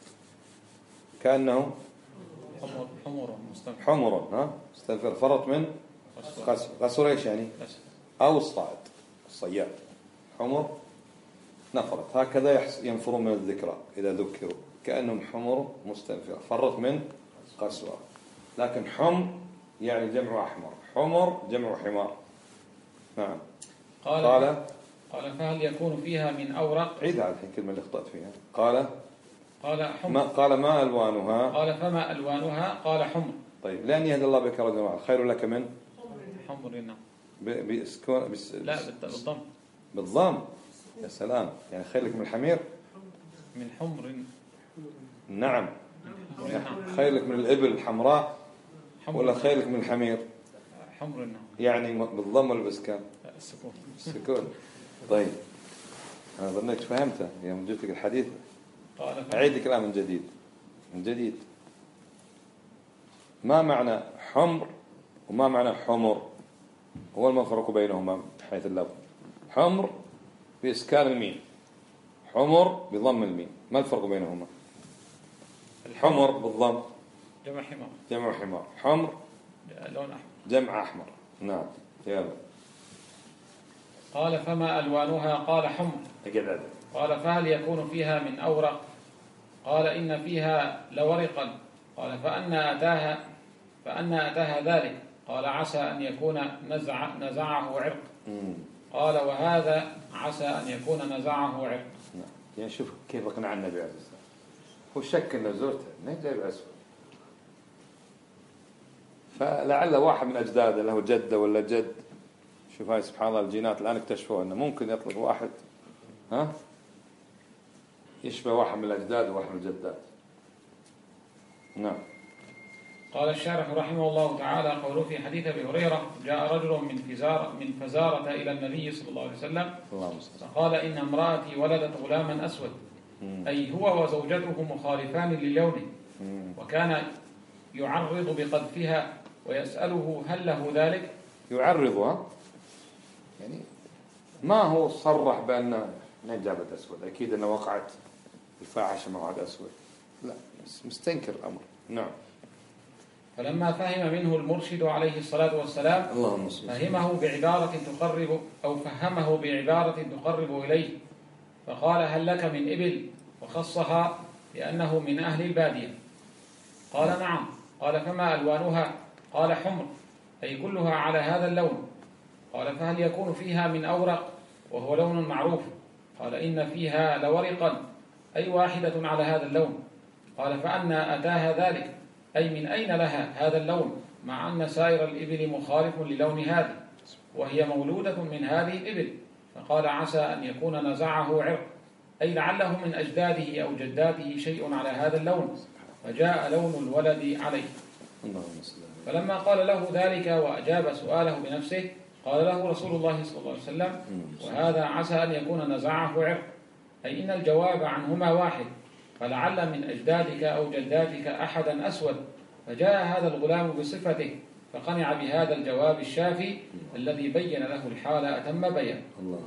كأنه حمر حمر مستنفر. حمر ها مستنفر فرط من قسر. قسر إيش يعني؟ أو الصائد الصياد. حمر نفرت، هكذا ينفرون من الذكرى إذا ذكروا كأنهم حمر مستنفر فرط من قسوة. لكن حمر يعني جمع أحمر، حمر جمع حمار. نعم. قال قال, قال فهل يكون فيها من أورق؟ عيد على الحين كلمة اللي اخطأت فيها. قال قال حمر. ما قال ما ألوانها؟ قال فما ألوانها؟ قال حمر. طيب لأن يهدي الله بك رجلا خير لك من حمر. نعم. بسكون بس لا بالضم. بالضم. يا سلام، يعني خير لك من الحمير؟ من حمر. نعم. خير لك من الإبل الحمراء ولا خير لك من الحمير؟ حمر. نعم. يعني بالضم ولا بالسكون؟ السكون. السكون. طيب أنا ظنيت فهمته يوم جبت لك الحديث. قال أعيد الكلام من جديد من جديد. ما معنى حمر وما معنى حمر؟ هو المفرق بينهما حيث اللفظ. حمر بإسكان الميم، حمر بضم الميم، ما الفرق بينهما؟ الحمر بالضم جمع حمار. جمع حمار. حمر لون أحمر جمع أحمر. نعم. يلا. قال فما ألوانها؟ قال حمر. قال فهل يكون فيها من أورق؟ قال إن فيها لورقا. قال فأنا أتاها فأنا أتاها ذلك؟ قال عسى أن يكون نزع نزعه عرق. قال وهذا عسى أن يكون نزعه عرق. يعني شوف كيف أقنع النبي عليه الصلاة والسلام. هو شك أنه زوجته ما جايب أسود، فلعل واحد من أجداده له جدة ولا جد. شوف هاي سبحان الله الجينات الآن اكتشفوا أنه ممكن يطلق واحد ها يشبه واحد من الأجداد وواحد من الجدات. نعم. قال الشارح رحمه الله تعالى قوله في حديث أبي هريرة جاء رجل من فزارة من فزارة إلى النبي صلى الله عليه وسلم فقال إن امرأتي ولدت غلاما أسود، أي هو وزوجته مخالفان للونه، وكان يعرض بقذفها ويسأله هل له ذلك؟ يعرضها يعني ما هو صرح بأن جابت أسود، أكيد أنه وقعت الفاحشة مع واحد أسود، لا مستنكر الأمر. نعم. فلما فهم منه المرشد عليه الصلاة والسلام اللهم فهمه بعبارة تقرب أو فهمه بعبارة تقرب إليه، فقال هل لك من إبل؟ وخصها لأنه من أهل البادية. قال نعم. قال فما ألوانها؟ قال حمر، أي كلها على هذا اللون. قال فهل يكون فيها من أورق وهو لون معروف؟ قال إن فيها لورقا، أي واحدة على هذا اللون. قال فأنا أتاها ذلك، أي من أين لها هذا اللون مع أن سائر الإبل مخالف للون هذه وهي مولودة من هذه الإبل؟ فقال عسى أن يكون نزعه عرق، أي لعله من أجداده أو جداته شيء على هذا اللون فجاء لون الولد عليه. فلما قال له ذلك وأجاب سؤاله بنفسه قال له رسول الله صلى الله عليه وسلم وهذا عسى أن يكون نزعه عرق، أي إن الجواب عنهما واحد، فلعل من أجدادك أو جداتك أحدا أسود، فجاء هذا الغلام بصفته فقنع بهذا الجواب الشافي الذي بين له الحال أتم بيان.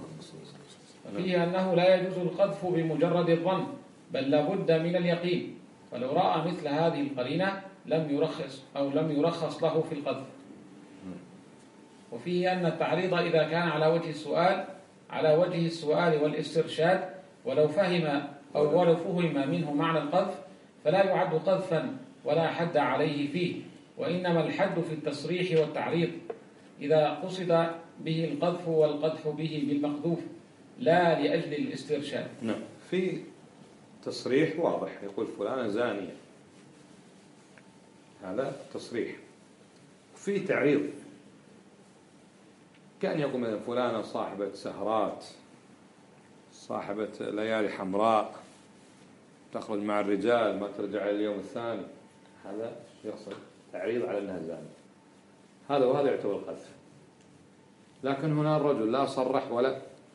فيه أنه لا يجوز القذف بمجرد الظن، بل لابد من اليقين، ولو رأى مثل هذه القرينة لم يرخص أو لم يرخص له في القذف. وفيه أن التعريض إذا كان على وجه السؤال على وجه السؤال والاسترشاد ولو فهم أو ولو فهم منه معنى القذف فلا يعد قذفا ولا حد عليه فيه، وإنما الحد في التصريح والتعريض إذا قصد به القذف والقدح به بالمقذوف لا لأجل الاسترشاد. نعم. في تصريح واضح، يقول فلانة زانية، هذا تصريح. في تعريض، كان يقول مثلا فلانة صاحبة سهرات، صاحبة ليالي حمراء، تخرج مع الرجال ما ترجع اليوم الثاني، هذا يحصل تعريض على أنها زانية، هذا وهذا يعتبر قذف. لكن هنا الرجل لا صرح ولا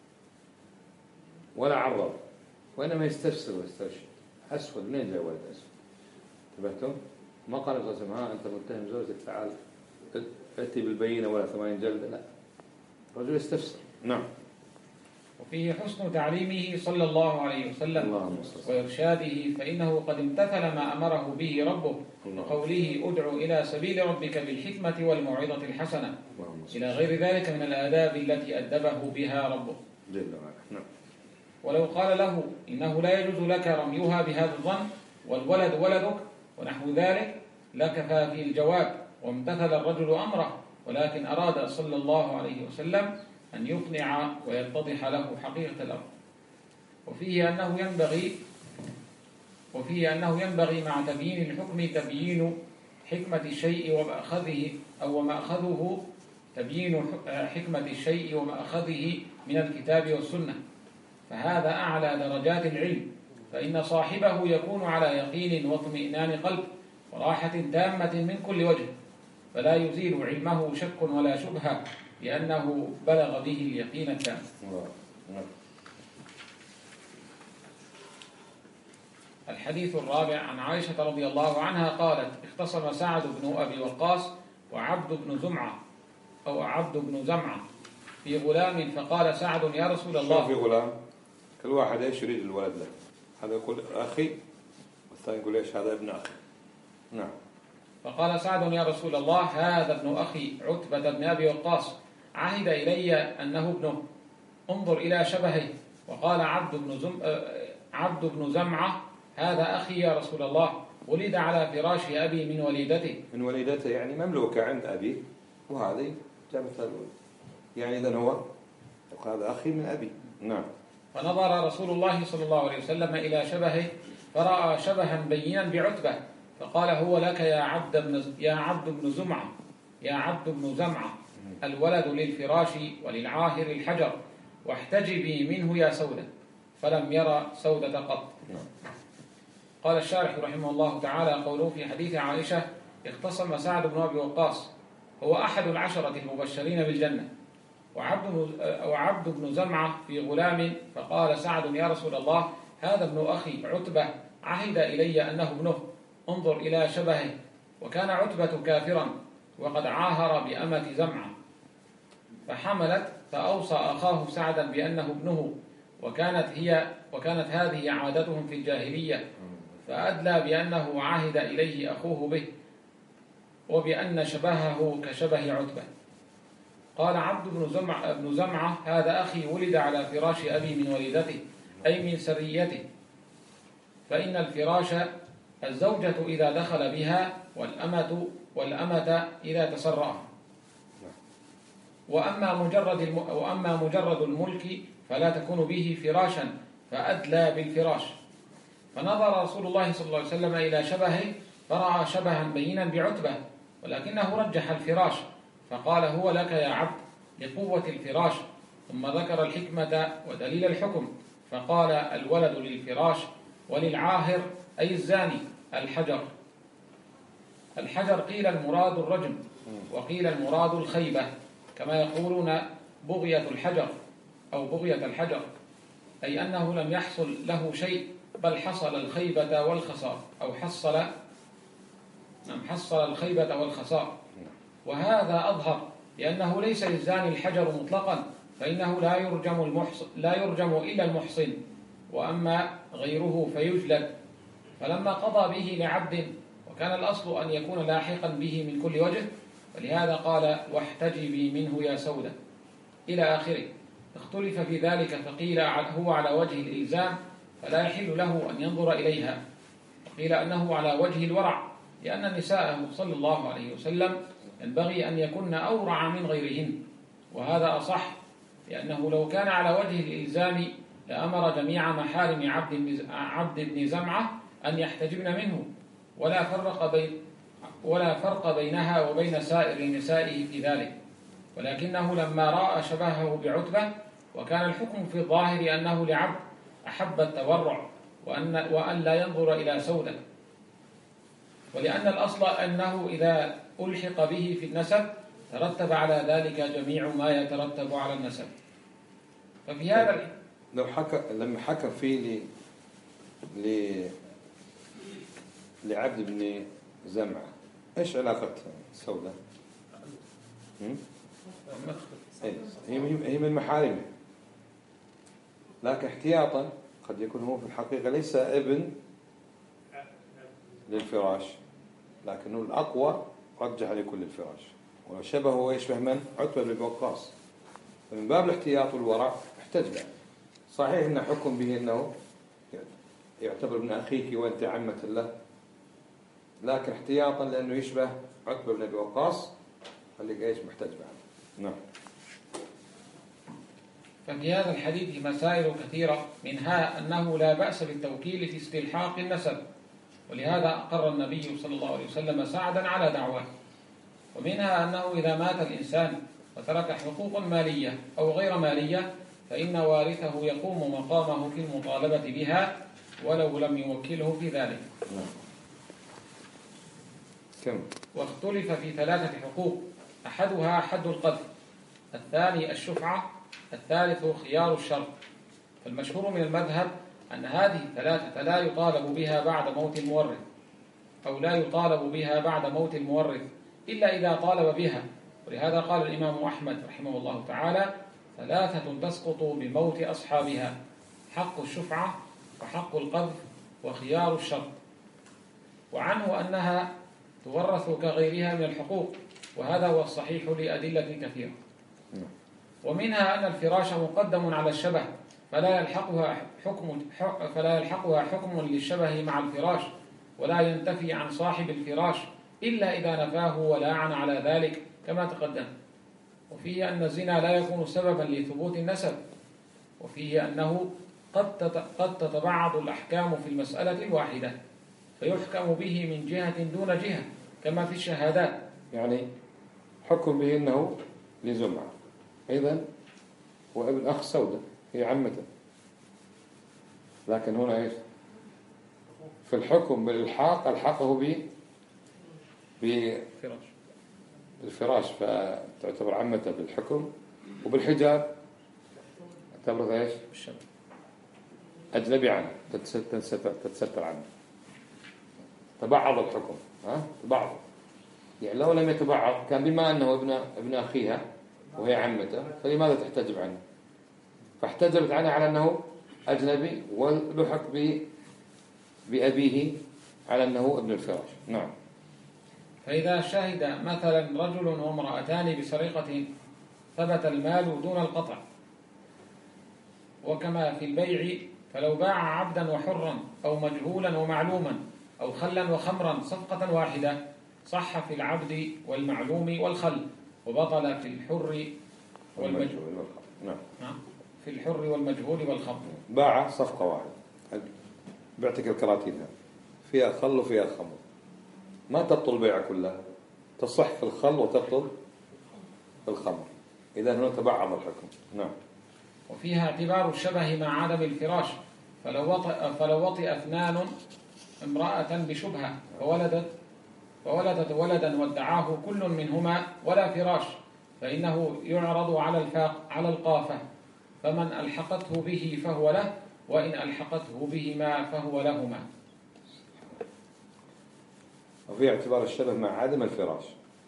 ولا عرض، وإنما يستفسر ويسترشد. أسود، منين جاء ولد أسود؟ انتبهتم؟ ما قال صلى الله عليه وسلم ها أنت متهم زوجتك تعال ائتي بالبينة ولا ثمانين جلدة، لا، الرجل يستفسر. نعم. وفيه حسن تعليمه صلى الله عليه وسلم وإرشاده، فإنه قد امتثل ما أمره به ربه وقوله ادع إلى سبيل ربك بالحكمة والموعظة الحسنة إلى غير ذلك من الآداب التي أدبه بها ربه. نعم. ولو قال له إنه لا يجوز لك رميها بهذا الظن والولد ولدك ونحو ذلك لكفى في الجواب، وامتثل الرجل أمره، ولكن أراد صلى الله عليه وسلم أن يقنع ويتضح له حقيقة الأمر. وفيه أنه ينبغي وفيه أنه ينبغي مع تبيين الحكم تبيين حكمة الشيء ومأخذه أو ومأخذه تبيين حكمة الشيء ومأخذه من الكتاب والسنة، فهذا أعلى درجات العلم، فإن صاحبه يكون على يقين واطمئنان قلب وراحة تامة من كل وجه، فلا يزيل علمه شك ولا شبهة، لأنه بلغ به اليقين التام. الحديث الرابع عن عائشة رضي الله عنها قالت: اختصم سعد بن أبي وقاص وعبد بن زمعة أو عبد بن زمعة في غلام، فقال سعد: يا رسول الله. في غلام كل واحد ايش يريد الولد له، هذا يقول أخي والثاني يقول ايش هذا ابن أخي. نعم. فقال سعد: يا رسول الله، هذا ابن أخي عتبة بن أبي وقاص، عهد إلي أنه ابنه، انظر إلى شبهه. وقال عبد بن زم عبد بن زمعة: هذا أخي يا رسول الله، ولد على فراش أبي من وليدته. من وليدته يعني مملوكة عند أبي، وهذه جابتها الولد، يعني إذن هو هذا أخي من أبي. نعم. فنظر رسول الله صلى الله عليه وسلم إلى شبهه فرأى شبها بينا بعتبة، فقال: هو لك يا عبد بن يا عبد بن زمعة يا عبد بن زمعة، الولد للفراش وللعاهر الحجر، واحتجبي منه يا سودة. فلم يرى سودة قط. قال الشارح رحمه الله تعالى: قوله في حديث عائشة: اختصم سعد بن أبي وقاص، هو أحد العشرة المبشرين بالجنة، وعبد وعبد بن زمعة في غلام، فقال سعد: يا رسول الله، هذا ابن أخي عتبة، عهد إلي أنه ابنه، انظر إلى شبهه. وكان عتبة كافرا وقد عاهر بأمة زمعة، فحملت فأوصى أخاه سعدا بأنه ابنه، وكانت هي وكانت هذه عادتهم في الجاهلية، فأدلى بأنه عهد إليه أخوه به، وبأن شبهه كشبه عتبة. قال عبد بن زمعة, بن زمعة: هذا أخي ولد على فراش أبي من وليدته، أي من سريته، فإن الفراش الزوجة إذا دخل بها، والأمة والأمة إذا تسرأ، وأما مجرد الم... وأما مجرد الملك فلا تكون به فراشا، فأدلى بالفراش. فنظر رسول الله صلى الله عليه وسلم إلى شبهه فرأى شبها بينا بعتبة، ولكنه رجح الفراش، فقال: هو لك يا عبد، لقوة الفراش. ثم ذكر الحكمة ودليل الحكم، فقال: الولد للفراش وللعاهر أي الزاني الحجر. الحجر قيل المراد الرجم، وقيل المراد الخيبة، كما يقولون بغية الحجر أو بغية الحجر، أي أنه لم يحصل له شيء، بل حصل الخيبة والخسار، أو حصل نعم حصل الخيبة والخسار. وهذا أظهر، لأنه ليس للزاني الحجر مطلقا، فإنه لا يرجم المحصن لا يرجم إلا المحصن، وأما غيره فيجلد. فلما قضى به لعبد، وكان الأصل أن يكون لاحقا به من كل وجه، ولهذا قال: واحتجبي منه يا سودة إلى آخره. اختلف في ذلك، فقيل هو على وجه الإلزام، فلا يحل له أن ينظر إليها، وقيل أنه على وجه الورع، لأن نساءه صلى الله عليه وسلم ينبغي أن يكن أورع من غيرهن، وهذا أصح، لأنه لو كان على وجه الإلزام لأمر جميع محارم عبد عبد بن زمعة أن يحتجبن منه، ولا فرق بين ولا فرق بينها وبين سائر نسائه في ذلك، ولكنه لما رأى شبهه بعتبة، وكان الحكم في الظاهر أنه لعبد أحب التورع وأن, وأن لا ينظر إلى سودة، ولأن الأصل أنه إذا ألحق به في النسب ترتب على ذلك جميع ما يترتب على النسب. ففي هذا لو حكى لما حكى فيه ل لعبد بن زمعة، ايش علاقة سودة؟ هي هي من محارمه، لكن احتياطا قد يكون هو في الحقيقة ليس ابن للفراش، لكنه الأقوى رجح لكل الفراش، وشبهه ويشبه من؟ عتبة بن وقاص، فمن باب الاحتياط والورع احتج له. صحيح أن حكم به أنه يعتبر ابن أخيك وأنت عمة له، لكن احتياطا لأنه يشبه عتبة بن أبي وقاص خليك ايش محتاج بعد. نعم. ففي هذا الحديث مسائل كثيرة، منها أنه لا بأس بالتوكيل في استلحاق النسب، ولهذا أقر النبي صلى الله عليه وسلم سعدا على دعواه. ومنها أنه إذا مات الإنسان وترك حقوق مالية أو غير مالية فإن وارثه يقوم مقامه في المطالبة بها ولو لم يوكله في ذلك. كم؟ واختلف في ثلاثة حقوق، أحدها حد القذف، الثاني الشفعة، الثالث خيار الشرط. فالمشهور من المذهب أن هذه الثلاثة لا يطالب بها بعد موت المورث، أو لا يطالب بها بعد موت المورث إلا إذا طالب بها، ولهذا قال الإمام أحمد رحمه الله تعالى: ثلاثة تسقط بموت أصحابها: حق الشفعة وحق القذف وخيار الشرط. وعنه أنها تورث كغيرها من الحقوق، وهذا هو الصحيح لأدلة كثيرة. ومنها أن الفراش مقدم على الشبه، فلا يلحقها حكم فلا يلحقها حكم للشبه مع الفراش، ولا ينتفي عن صاحب الفراش إلا إذا نفاه ولعن على ذلك كما تقدم. وفيه أن الزنا لا يكون سببا لثبوت النسب، وفيه أنه قد قد تتبعض الأحكام في المسألة الواحدة فيحكم به من جهة دون جهة كما في الشهادات. يعني حكم به أنه لزمعة، إذن هو ابن أخ سودة هي عمته، لكن هنا إيش في الحكم بالإلحاق ألحقه ب بالفراش، فتعتبر عمته بالحكم، وبالحجاب تعتبر إيش أجنبي عنه، تتستر عنه. تبعض الحكم، ها تبعض، يعني لو لم يتبعض كان بما أنه ابن ابن أخيها وهي عمته فلماذا تحتجب عنه؟ فاحتجبت عنه على أنه أجنبي، ولحق بأبيه على أنه ابن الفراش. نعم. فإذا شهد مثلا رجل وامرأتان بسرقة ثبت المال دون القطع، وكما في البيع فلو باع عبدا وحرا أو مجهولا ومعلوما أو خلا وخمرا صفقة واحدة صح في العبد والمعلوم والخل، وبطل في الحر والمجهول. نعم. في الحر والمجهول والخمر. باع صفقة واحدة، بعتك الكراتين فيها خل وفيها خمر، ما تبطل بيع كلها، تصح في الخل وتبطل في الخمر، إذا هنا تبعض الحكم. نعم. وفيها اعتبار الشبه مع عدم الفراش، فلو وطئ, فلو وطئ اثنان امرأة بشبهة فولدت فولدت ولدا وادعاه كل منهما ولا فراش، فإنه يعرض على الفاق على القافة، فمن ألحقته به فهو له، وإن ألحقته بهما فهو لهما. وفي اعتبار الشبه مع عدم الفراش،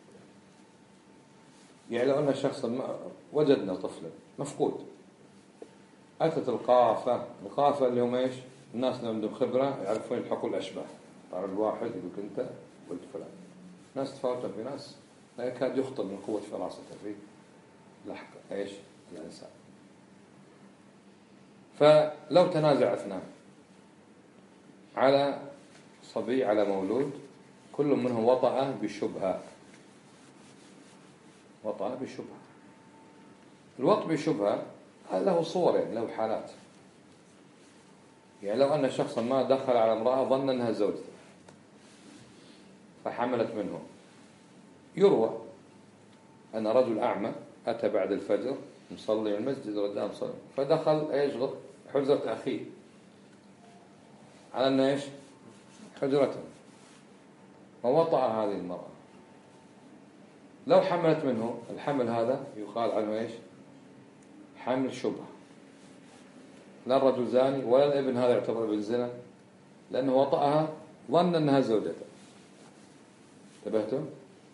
يعني لو أن شخصا وجدنا طفلا مفقود، أتت القافة، القافة اللي هم إيش؟ الناس اللي عندهم خبرة يعرفون يلحقوا الأشباه، طبعا الواحد يقول أنت قلت فلان، ناس تفاوتوا في ناس لا يكاد يخطر من قوة فراسته في لحق إيش الإنسان. فلو تنازع اثنان على صبي على مولود، كل منهم وطأ بشبهة، وطأ بشبهة. الوطء بشبهة له صور، يعني له حالات. يعني لو أن شخصا ما دخل على امرأة ظن أنها زوجته فحملت منه، يروى أن رجل أعمى أتى بعد الفجر مصلي من المسجد رداء مصلي، فدخل يشغل حجرة أخيه على أن إيش حجرته، ووطأ هذه المرأة. لو حملت منه الحمل هذا يقال عنه إيش حمل شبهة، لا الرجل زاني ولا الابن هذا يعتبر ابن زنا، لأنه وطأها ظن أنها زوجته. انتبهتم؟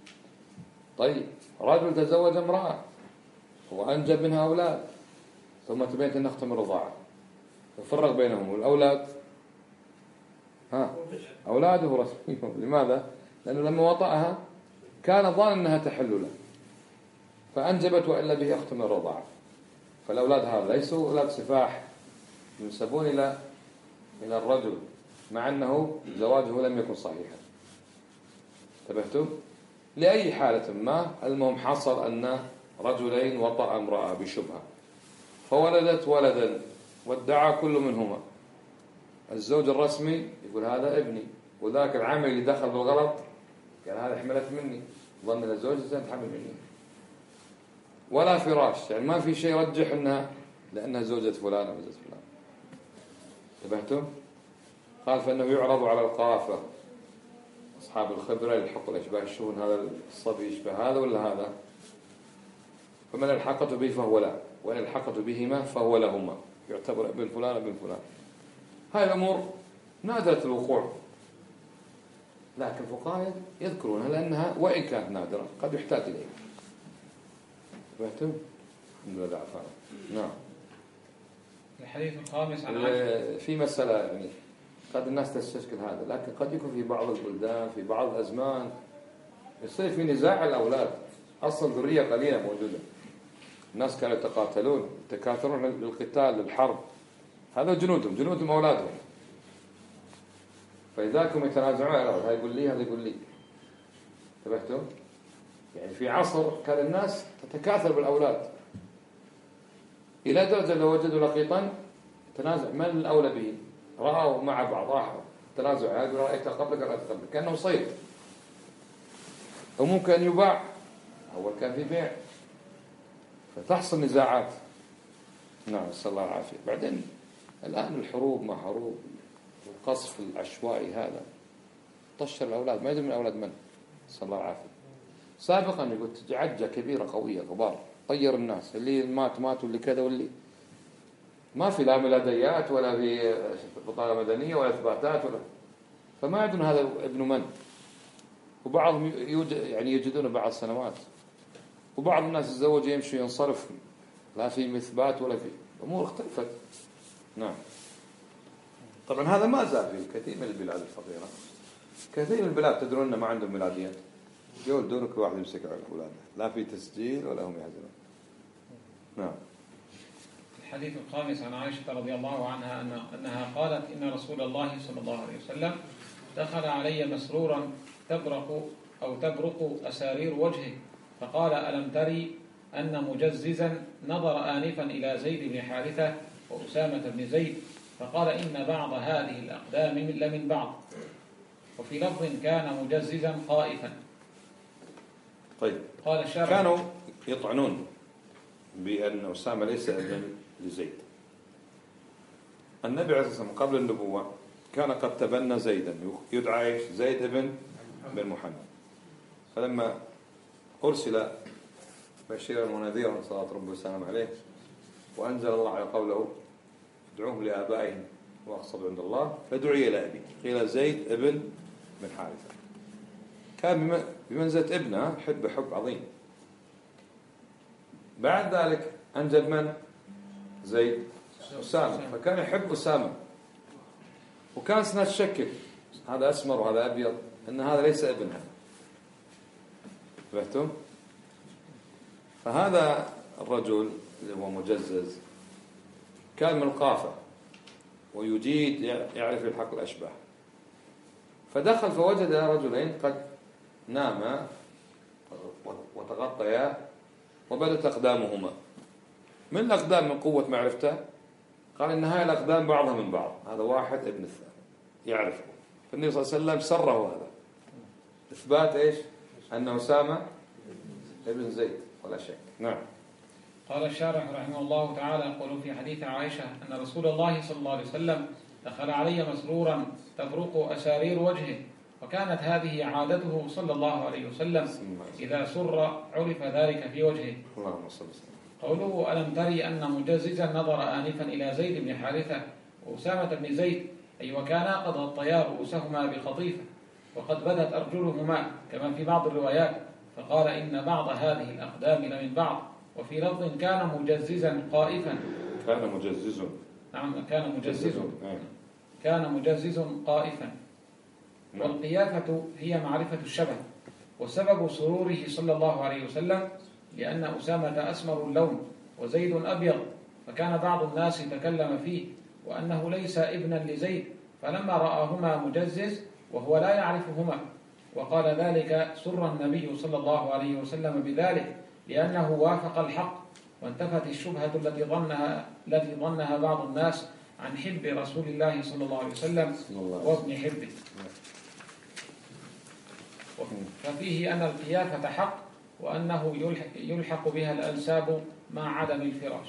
طيب رجل تزوج امرأة وأنجب منها أولاد ثم تبينت أن أختم الرضاعة وفرق بينهم، والأولاد ها أولاده رسميهم. لماذا؟ لأنه لما وطأها كان ظن أنها تحل له فأنجبت وإلا به أختم الرضاعة، فالأولاد هذا ليسوا أولاد سفاح ينسبون إلى إلى الرجل مع أنه زواجه لم يكن صحيحا. انتبهتم؟ لأي حالة ما المهم حصل أن رجلين وطأ امرأة بشبهة فولدت ولدا وادعى كل منهما، الزوج الرسمي يقول هذا ابني، وذاك العامل اللي دخل بالغلط قال هذا حملت مني، ظن الزوج زين تحمل مني، ولا فراش، يعني ما في شيء يرجح انها لانها زوجة فلان او زوجة فلان. انتبهتم؟ قال فانه يعرض على القافة اصحاب الخبرة يلحق الاشباه، شلون هذا الصبي يشبه هذا ولا هذا، فمن الحقت به فهو لا، وان الحقت بهما فهو لهما، يعتبر ابن فلان ابن فلان. هاي الامور نادرة الوقوع، لكن الفقهاء يذكرونها لانها وان كانت نادرة قد يحتاج اليها. فهمتم؟ نعم. الحديث الخامس عن عائشة. في مسألة يعني قد الناس تستشكل هذا، لكن قد يكون في بعض البلدان في بعض الأزمان يصير في نزاع الأولاد، أصلا ذرية قليلة موجودة، الناس كانوا يتقاتلون يتكاثرون للقتال للحرب، هذا جنودهم جنودهم أولادهم، فإذاكم يتنازعون على الأولاد، هذا يقول لي هذا يقول لي. انتبهتم؟ يعني في عصر كان الناس تتكاثر بالأولاد إلى درجة لو وجدوا لقيطا تنازع من الأولى به، رأوا مع بعض راحوا تنازع، هذا رأيت قبلك رأيت قبلك، كأنه صيد، وممكن أن يباع، أول كان في بيع، فتحصل نزاعات. نعم نسأل الله العافية. بعدين الآن الحروب ما حروب والقصف العشوائي هذا طشر الأولاد، ما يدري من أولاد من، نسأل الله العافية. سابقا يقول تجي عجة كبيرة قوية غبار طير الناس، اللي مات مات واللي كذا واللي ما في لا ميلاديات ولا في بطاقة مدنية ولا إثباتات ولا، فما يدرون هذا ابن من، وبعضهم يعني يجدون بعض سنوات، وبعض الناس يتزوج يمشي ينصرف لا في إثبات ولا في أمور اختلفت. نعم. طبعا هذا ما زال في كثير من البلاد الفقيرة، كثير من البلاد تدرون ما عندهم ميلاديات، يقول دونك واحد يمسك على أولاده، لا في تسجيل ولا هم يحزنون. نعم. الحديث الخامس عن عائشة رضي الله عنها أن أنها قالت إن رسول الله صلى الله عليه وسلم دخل علي مسرورا تبرق أو تبرق أسارير وجهه، فقال ألم تري أن مجززا نظر آنفا إلى زيد بن حارثة وأسامة بن زيد، فقال إن بعض هذه الأقدام لمن بعض، وفي لفظ كان مجززا خائفا. طيب قال الشارع كانوا يطعنون بأن أسامة ليس ابن لزيد. النبي عليه الصلاة والسلام قبل النبوة كان قد تبنى زيدا يدعى زيد بن بن محمد، فلما أرسل بشيرا ونذيرا صلى الله عليه عليه وأنزل الله على قوله ادعوهم لآبائهم وأقسطوا عند الله، فدعي إلى أبي قيل زيد ابن بن حارثة، كان بمنزلة ابنه حب حب عظيم. بعد ذلك أنجب من زيد أسامة، فكان يحب أسامة، وكان سنة تشكك هذا أسمر وهذا أبيض أن هذا ليس ابنها. فهمتم؟ فهذا الرجل اللي هو مجزز كان من القافة ويجيد يعرف الحق الأشباه، فدخل فوجد رجلين قد ناما وتغطيا وبدت أقدامهما. من الأقدام من قوة معرفته قال إن هاي الأقدام بعضها من بعض، هذا واحد ابن الثاني يعرفه، فالنبي صلى الله عليه وسلم سره هذا إثبات إيش؟ أن أسامة ابن زيد ولا شك. نعم. قال الشارح رحمه الله تعالى يقول في حديث عائشة أن رسول الله صلى الله عليه وسلم دخل علي مسرورا تبرق أسارير وجهه، وكانت هذه عادته صلى الله عليه وسلم إذا سر عرف ذلك في وجهه. اللهم صل وسلم. قوله ألم تري أن مجززا نظر آنفا إلى زيد بن حارثة وأسامة بن زيد، أي وكانا قد غطيا رؤوسهما بالقطيفة وقد بدت أرجلهما كما في بعض الروايات، فقال إن بعض هذه الأقدام لمن بعض، وفي لفظ كان مجززا قائفا. كان مجزز. نعم كان مجزز. كان مجزز قائفا. والقيافة هي معرفة الشبه، وسبب سروره صلى الله عليه وسلم لأن أسامة أسمر اللون وزيد أبيض، فكان بعض الناس يتكلم فيه وأنه ليس ابنا لزيد، فلما رآهما مجزز وهو لا يعرفهما، وقال ذلك سر النبي صلى الله عليه وسلم بذلك لأنه وافق الحق، وانتفت الشبهة التي ظنها التي ظنها بعض الناس عن حب رسول الله صلى الله عليه وسلم وابن حبه. ففيه أن القيافة حق، وأنه يلحق بها الأنساب مع عدم الفراش.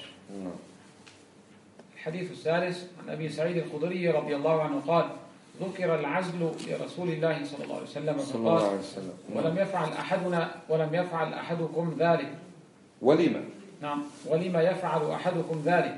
الحديث الثالث عن أبي سعيد الخدري رضي الله عنه قال ذكر العزل لرسول الله صلى الله عليه وسلم فقال ولم يفعل أحدنا ولم يفعل أحدكم ذلك. ولما نعم ولما يفعل أحدكم ذلك،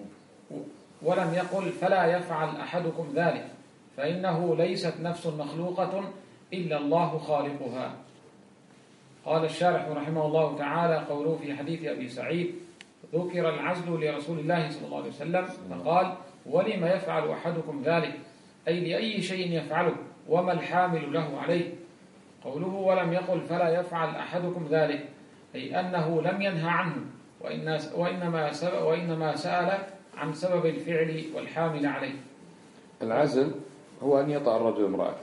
ولم يقل فلا يفعل أحدكم ذلك، فإنه ليست نفس مخلوقة إلا الله خالقها. قال الشارح رحمه الله تعالى قوله في حديث أبي سعيد ذكر العزل لرسول الله صلى الله عليه وسلم فقال ولما يفعل أحدكم ذلك، أي لأي شيء يفعله وما الحامل له عليه. قوله ولم يقل فلا يفعل أحدكم ذلك، أي أنه لم ينهى عنه، وإنما وإنما سأل عن سبب الفعل والحامل عليه. العزل هو أن يطأ الرجل امرأته،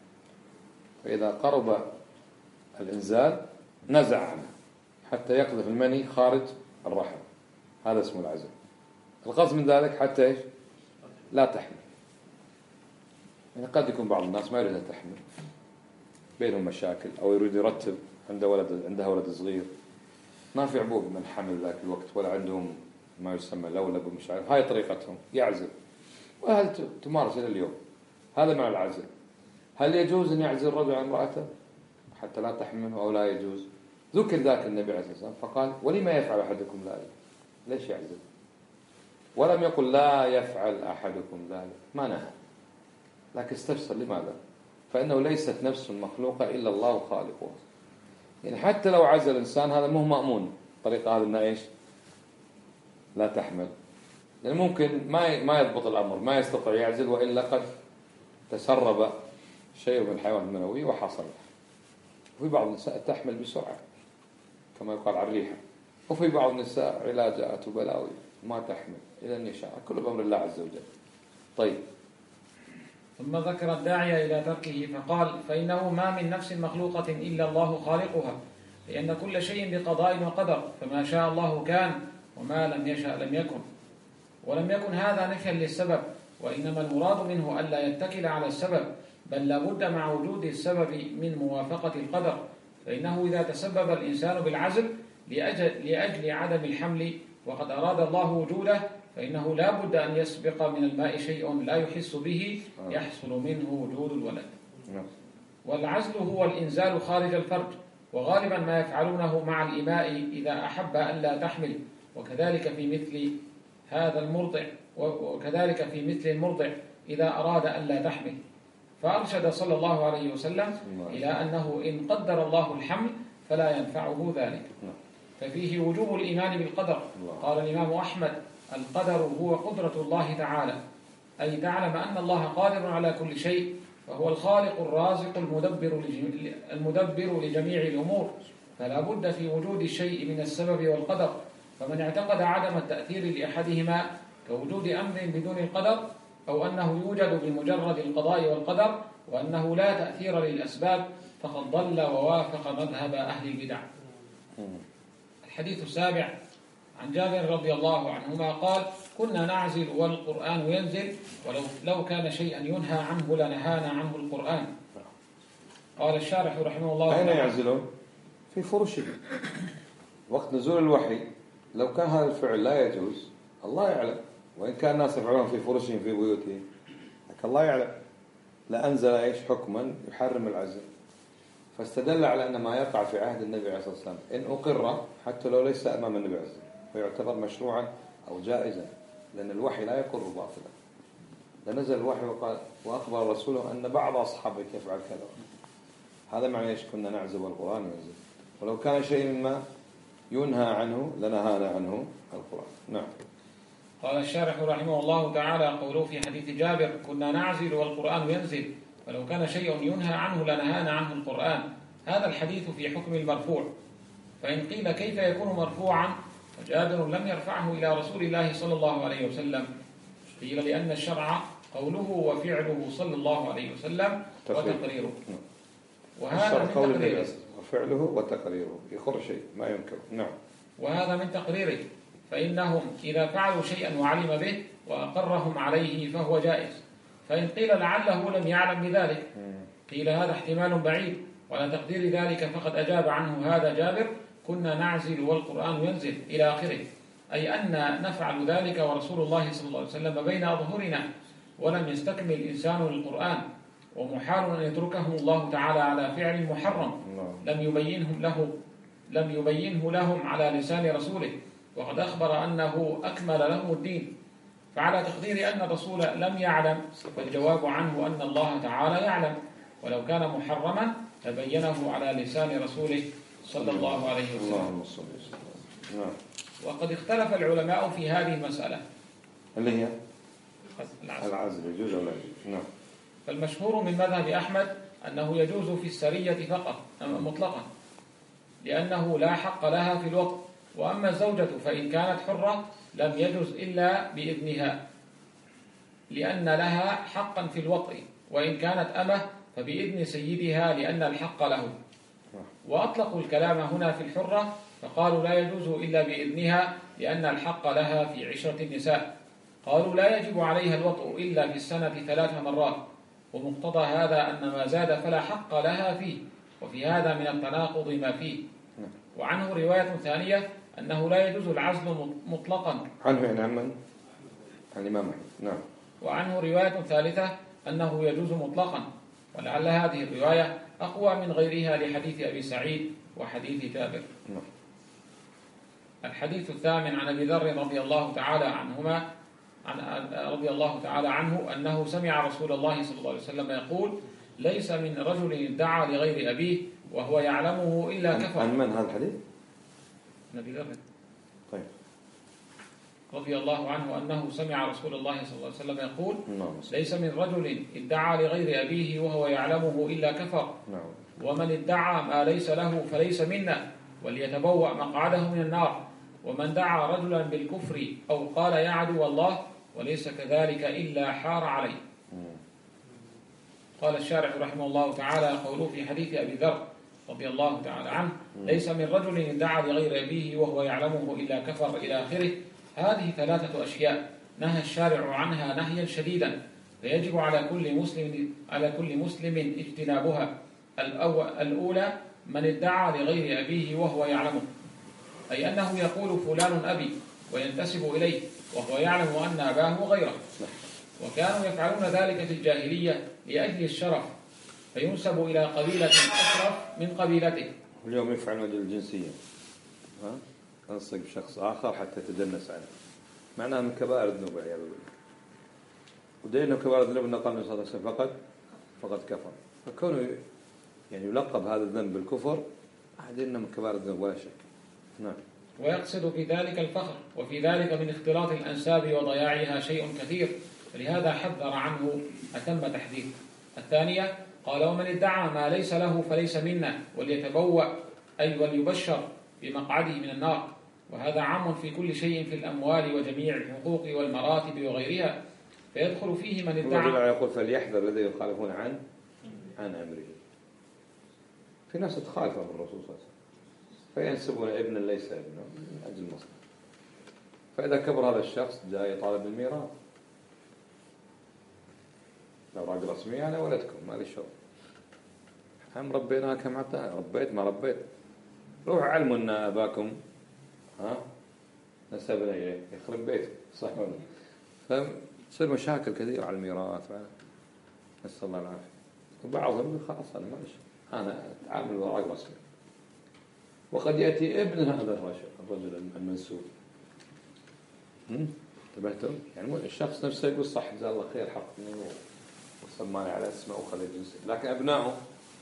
فإذا قرب الإنزال نزع عنه حتى يقذف المني خارج الرحم، هذا اسمه العزل. القصد من ذلك حتى إيش؟ لا تحمل. يعني قد يكون بعض الناس ما يريد أن تحمل، بينهم مشاكل، أو يريد يرتب عنده ولد عندها ولد صغير ما في عبوه من حمل ذاك الوقت، ولا عندهم ما يسمى لولب ومش عارف، هاي طريقتهم يعزل، وهذا تمارس إلى اليوم. هذا مع العزل. هل يجوز أن يعزل الرجل عن امرأته حتى لا تحمل أو لا يجوز؟ ذكر ذاك النبي عليه الصلاة والسلام فقال ولما يفعل أحدكم ذلك، ليش يعزل؟ ولم يقل لا يفعل أحدكم ذلك، ما نهى، لكن استفسر لماذا؟ فإنه ليست نفس مخلوقة إلا الله خالقها. يعني حتى لو عزل الإنسان هذا مو مأمون طريقة هذا إنه إيش؟ لا تحمل، يعني ممكن ما ما يضبط الأمر، ما يستطيع يعزل، وإلا قد تسرب شيء من الحيوان المنوي وحصل. وفي بعض النساء تحمل بسرعة كما يقال على الريحة، وفي بعض النساء علاجات وبلاوي ما تحمل إلى أن يشاء، كل بأمر الله عز وجل. طيب. ثم ذكر الداعي إلى تركه فقال فإنه ما من نفس مخلوقة إلا الله خالقها، لأن كل شيء بقضاء وقدر، فما شاء الله كان وما لم يشاء لم يكن. ولم يكن هذا نفيا للسبب، وإنما المراد منه ألا يتكل على السبب، بل لابد مع وجود السبب من موافقة القدر، فإنه إذا تسبب الإنسان بالعزل لأجل, لأجل عدم الحمل وقد أراد الله وجوده، فإنه لا بد أن يسبق من الماء شيء لا يحس به يحصل منه وجود الولد. والعزل هو الإنزال خارج الفرج، وغالبا ما يفعلونه مع الإماء إذا أحب أن لا تحمل، وكذلك في مثل هذا المرضع وكذلك في مثل المرضع إذا أراد أن لا تحمل. فأرشد صلى الله عليه وسلم إلى أنه إن قدر الله الحمل فلا ينفعه ذلك. ففيه وجوب الإيمان بالقدر. قال الإمام أحمد القدر هو قدرة الله تعالى، أي تعلم أن الله قادر على كل شيء، فهو الخالق الرازق المدبر المدبر لجميع الأمور، فلا بد في وجود الشيء من السبب والقدر. فمن اعتقد عدم التأثير لأحدهما كوجود أمر بدون القدر، أو أنه يوجد بمجرد القضاء والقدر وأنه لا تأثير للأسباب، فقد ضل ووافق مذهب أهل البدع. الحديث السابع عن جابر رضي الله عنهما قال كنا نعزل والقرآن ينزل ولو لو كان شيئا ينهى عنه لنهانا عنه القرآن. قال الشارح رحمه الله أين يعزلون؟ في فرشه. وقت نزول الوحي لو كان هذا الفعل لا يجوز الله يعلم، وإن كان الناس يفعلون في فرشهم في بيوتهم لكن الله يعلم لأنزل إيش حكما يحرم العزل. فاستدل على أن ما يقع في عهد النبي عليه الصلاة والسلام إن أقر حتى لو ليس أمام النبي عليه الصلاة والسلام فيعتبر مشروعا أو جائزا، لأن الوحي لا يقر باطلا. لنزل الوحي وقال وأخبر رسوله أن بعض أصحابك يفعل كذا، هذا معنى إيش كنا نعزل والقرآن ينزل، ولو كان شيء مما ينهى عنه لنهانا عنه القرآن. نعم. قال الشارح رحمه الله تعالى قوله في حديث جابر كنا نعزل والقرآن ينزل ولو كان شيء ينهى عنه لنهانا عنه القرآن، هذا الحديث في حكم المرفوع. فإن قيل كيف يكون مرفوعا وجابر لم يرفعه إلى رسول الله صلى الله عليه وسلم، قيل لأن الشرع قوله وفعله صلى الله عليه وسلم وتقريره، وهذا من تقريره وفعله وتقريره يخر شيء ما ينكر. نعم. وهذا من تقريره، فإنهم إذا فعلوا شيئا وعلم به وأقرهم عليه فهو جائز. فإن قيل لعله لم يعلم بذلك قيل هذا احتمال بعيد، ولا تقدير ذلك فقد أجاب عنه هذا جابر كنا نعزل والقرآن ينزل إلى آخره، أي أن نفعل ذلك ورسول الله صلى الله عليه وسلم بين أظهرنا ولم يستكمل الإنسان للقرآن، ومحال أن يتركهم الله تعالى على فعل محرم لم يبينهم له لم يبينه لهم على لسان رسوله، وقد أخبر أنه أكمل له الدين. فعلى تقدير أن الرسول لم يعلم فالجواب عنه أن الله تعالى يعلم، ولو كان محرما تبينه على لسان رسوله صلى الله عليه وسلم. وقد اختلف العلماء في هذه المسألة اللي هي العزل, العزل يجوز ولا يجوز. نعم. فالمشهور من مذهب أحمد أنه يجوز في السرية فقط مطلقا لأنه لا حق لها في الوقت، وأما الزوجة فإن كانت حرة لم يجوز إلا بإذنها لأن لها حقا في الوطء، وإن كانت أمه فبإذن سيدها لأن الحق له. وأطلقوا الكلام هنا في الحرة فقالوا لا يجوز إلا بإذنها لأن الحق لها في عشرة النساء. قالوا لا يجب عليها الوطء إلا في السنة ثلاث مرات، ومقتضى هذا أن ما زاد فلا حق لها فيه، وفي هذا من التناقض ما فيه. وعنه رواية ثانية أنه لا يجوز العزل مطلقا عنه يعني عن من؟ عن الإمام أحمد. نعم. وعنه رواية ثالثة أنه يجوز مطلقا، ولعل هذه الرواية أقوى من غيرها لحديث أبي سعيد وحديث جابر. نعم. الحديث الثامن عن أبي ذر رضي الله تعالى عنهما عن رضي الله تعالى عنه أنه سمع رسول الله صلى الله عليه وسلم يقول ليس من رجل ادعى لغير أبيه وهو يعلمه إلا كفر. عن من هذا الحديث؟ أبي ذر طيب رضي الله عنه أنه سمع رسول الله صلى الله عليه وسلم يقول نعم. ليس من رجل ادعى لغير أبيه وهو يعلمه إلا كفر. نعم. ومن ادعى ما ليس له فليس منا وليتبوأ مقعده من النار. ومن دعا رجلا بالكفر أو قال يا عدو الله وليس كذلك إلا حار عليه. قال الشارح رحمه الله تعالى قوله في حديث أبي ذر رضي الله تعالى عنه ليس من رجل ادعى لغير أبيه وهو يعلمه إلا كفر إلى آخره. هذه ثلاثة أشياء نهى الشارع عنها نهيا شديدا، فيجب على كل مسلم على كل مسلم اجتنابها. الأولى من ادعى لغير أبيه وهو يعلمه، أي أنه يقول فلان أبي وينتسب إليه وهو يعلم أن أباه غيره، وكانوا يفعلون ذلك في الجاهلية لأجل الشرف فينسب إلى قبيلة أشرف من قبيلته. اليوم يفعلون أجل الجنسية، ها؟ أنصق بشخص آخر حتى تدنس عنه، معناها من كبائر الذنوب والعياذ بالله. ودليل كبائر الذنوب أن قال النبي صلى الله عليه وسلم فقد فقد كفر. فكونه يعني يلقب هذا الذنب بالكفر أحد إنه من كبائر الذنوب ولا شك. نعم. ويقصد في ذلك الفخر، وفي ذلك من اختلاط الأنساب وضياعها شيء كثير، فلهذا حذر عنه أتم تحذير. الثانية قال ومن ادعى ما ليس له فليس منا وليتبوأ أي وليبشر بمقعده من النار. وهذا عام في كل شيء في الأموال وجميع الحقوق والمراتب وغيرها، فيدخل فيه من ادعى. يقول فليحذر الذين يخالفون عن عن أمره. في ناس تخالف أمر الرسول صلى الله عليه وسلم فينسبون ابنا ليس ابنا من أجل المصلحة. فإذا كبر هذا الشخص جاء يطالب بالميراث، الأوراق رسمية أنا ولدكم ما لي شغل، هم ربيناها كم عطاها، ربيت ما ربيت، روح علموا أن أباكم ها نسبنا إليه يخرب بيته، صح ولا؟ فتصير مشاكل كثيرة على الميراث، نسأل الله العافية. وبعضهم خلاص أنا ما لي شغل، أنا أتعامل بالأوراق رسمية. وقد يأتي ابن هذا الرجل الرجل المنسوب، انتبهتم؟ يعني الشخص نفسه يقول صح جزاه الله خير حقني وسماني على اسمه وخلي جنسي، لكن أبنائه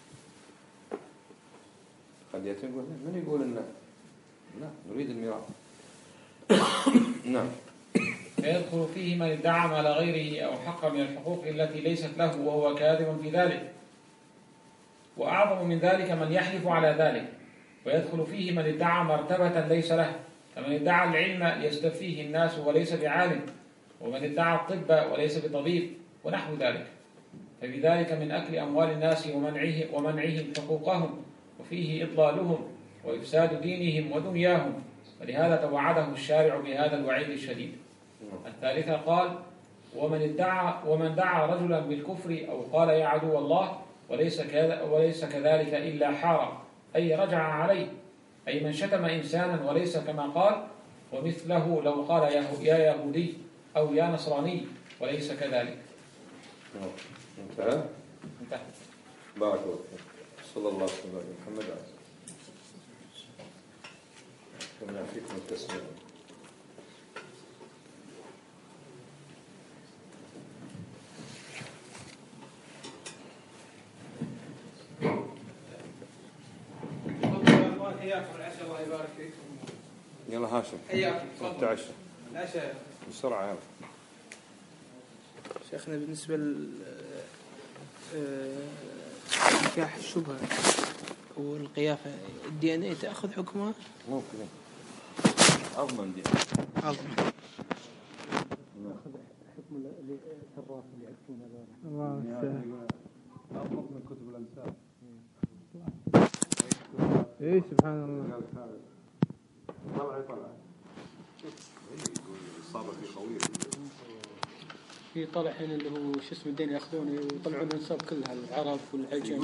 قد يأتي يقول من يقول إنه لا نريد الميراث. نعم. فيدخل فيه من ادعى مال غيره أو حق من الحقوق التي ليست له وهو كاذب في ذلك، وأعظم من ذلك من يحلف على ذلك. ويدخل فيه من ادعى مرتبة ليس له، كمن ادعى العلم ليستفيه الناس وليس بعالم، ومن ادعى الطب وليس بطبيب ونحو ذلك، فبذلك من أكل أموال الناس ومنعه ومنعهم حقوقهم، وفيه إضلالهم وإفساد دينهم ودنياهم، ولهذا توعده الشارع بهذا الوعيد الشديد. الثالثة قال: ومن ادعى ومن دعا رجلا بالكفر أو قال يا عدو الله وليس وليس كذلك إلا حار، أي رجع عليه، أي من شتم إنسانا وليس كما قال، ومثله لو قال يا يهودي أو يا نصراني وليس كذلك. انتهى؟ انتهى. بارك الله فيك. صلى الله عليه وسلم محمد عليه كما فيكم التسليم. حياكم العشاء الله يبارك فيكم. يلا هاشم حياكم تفضل تعشى العشاء بسرعة يلا. شيخنا بالنسبة لنكاح الشبهة والقيافة الدي ان اي تأخذ حكمها؟ ممكن أضمن دي أضمن ناخذ حكم الحراس اللي يعرفون هذول. الله يستاهل. أضمن من كتب الأنساب. ايه سبحان الله. طلع طلع يقول الإصابة في قوية. في طلع حين اللي هو شو اسمه الدين ياخذون ويطلعون الانساب كلها العرب والعجم.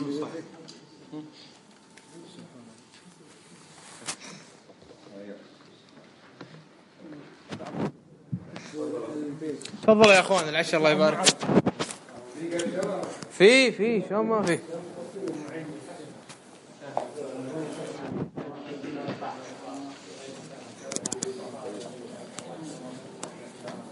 تفضل يا اخوان العشاء الله يبارك. في في شو ما في.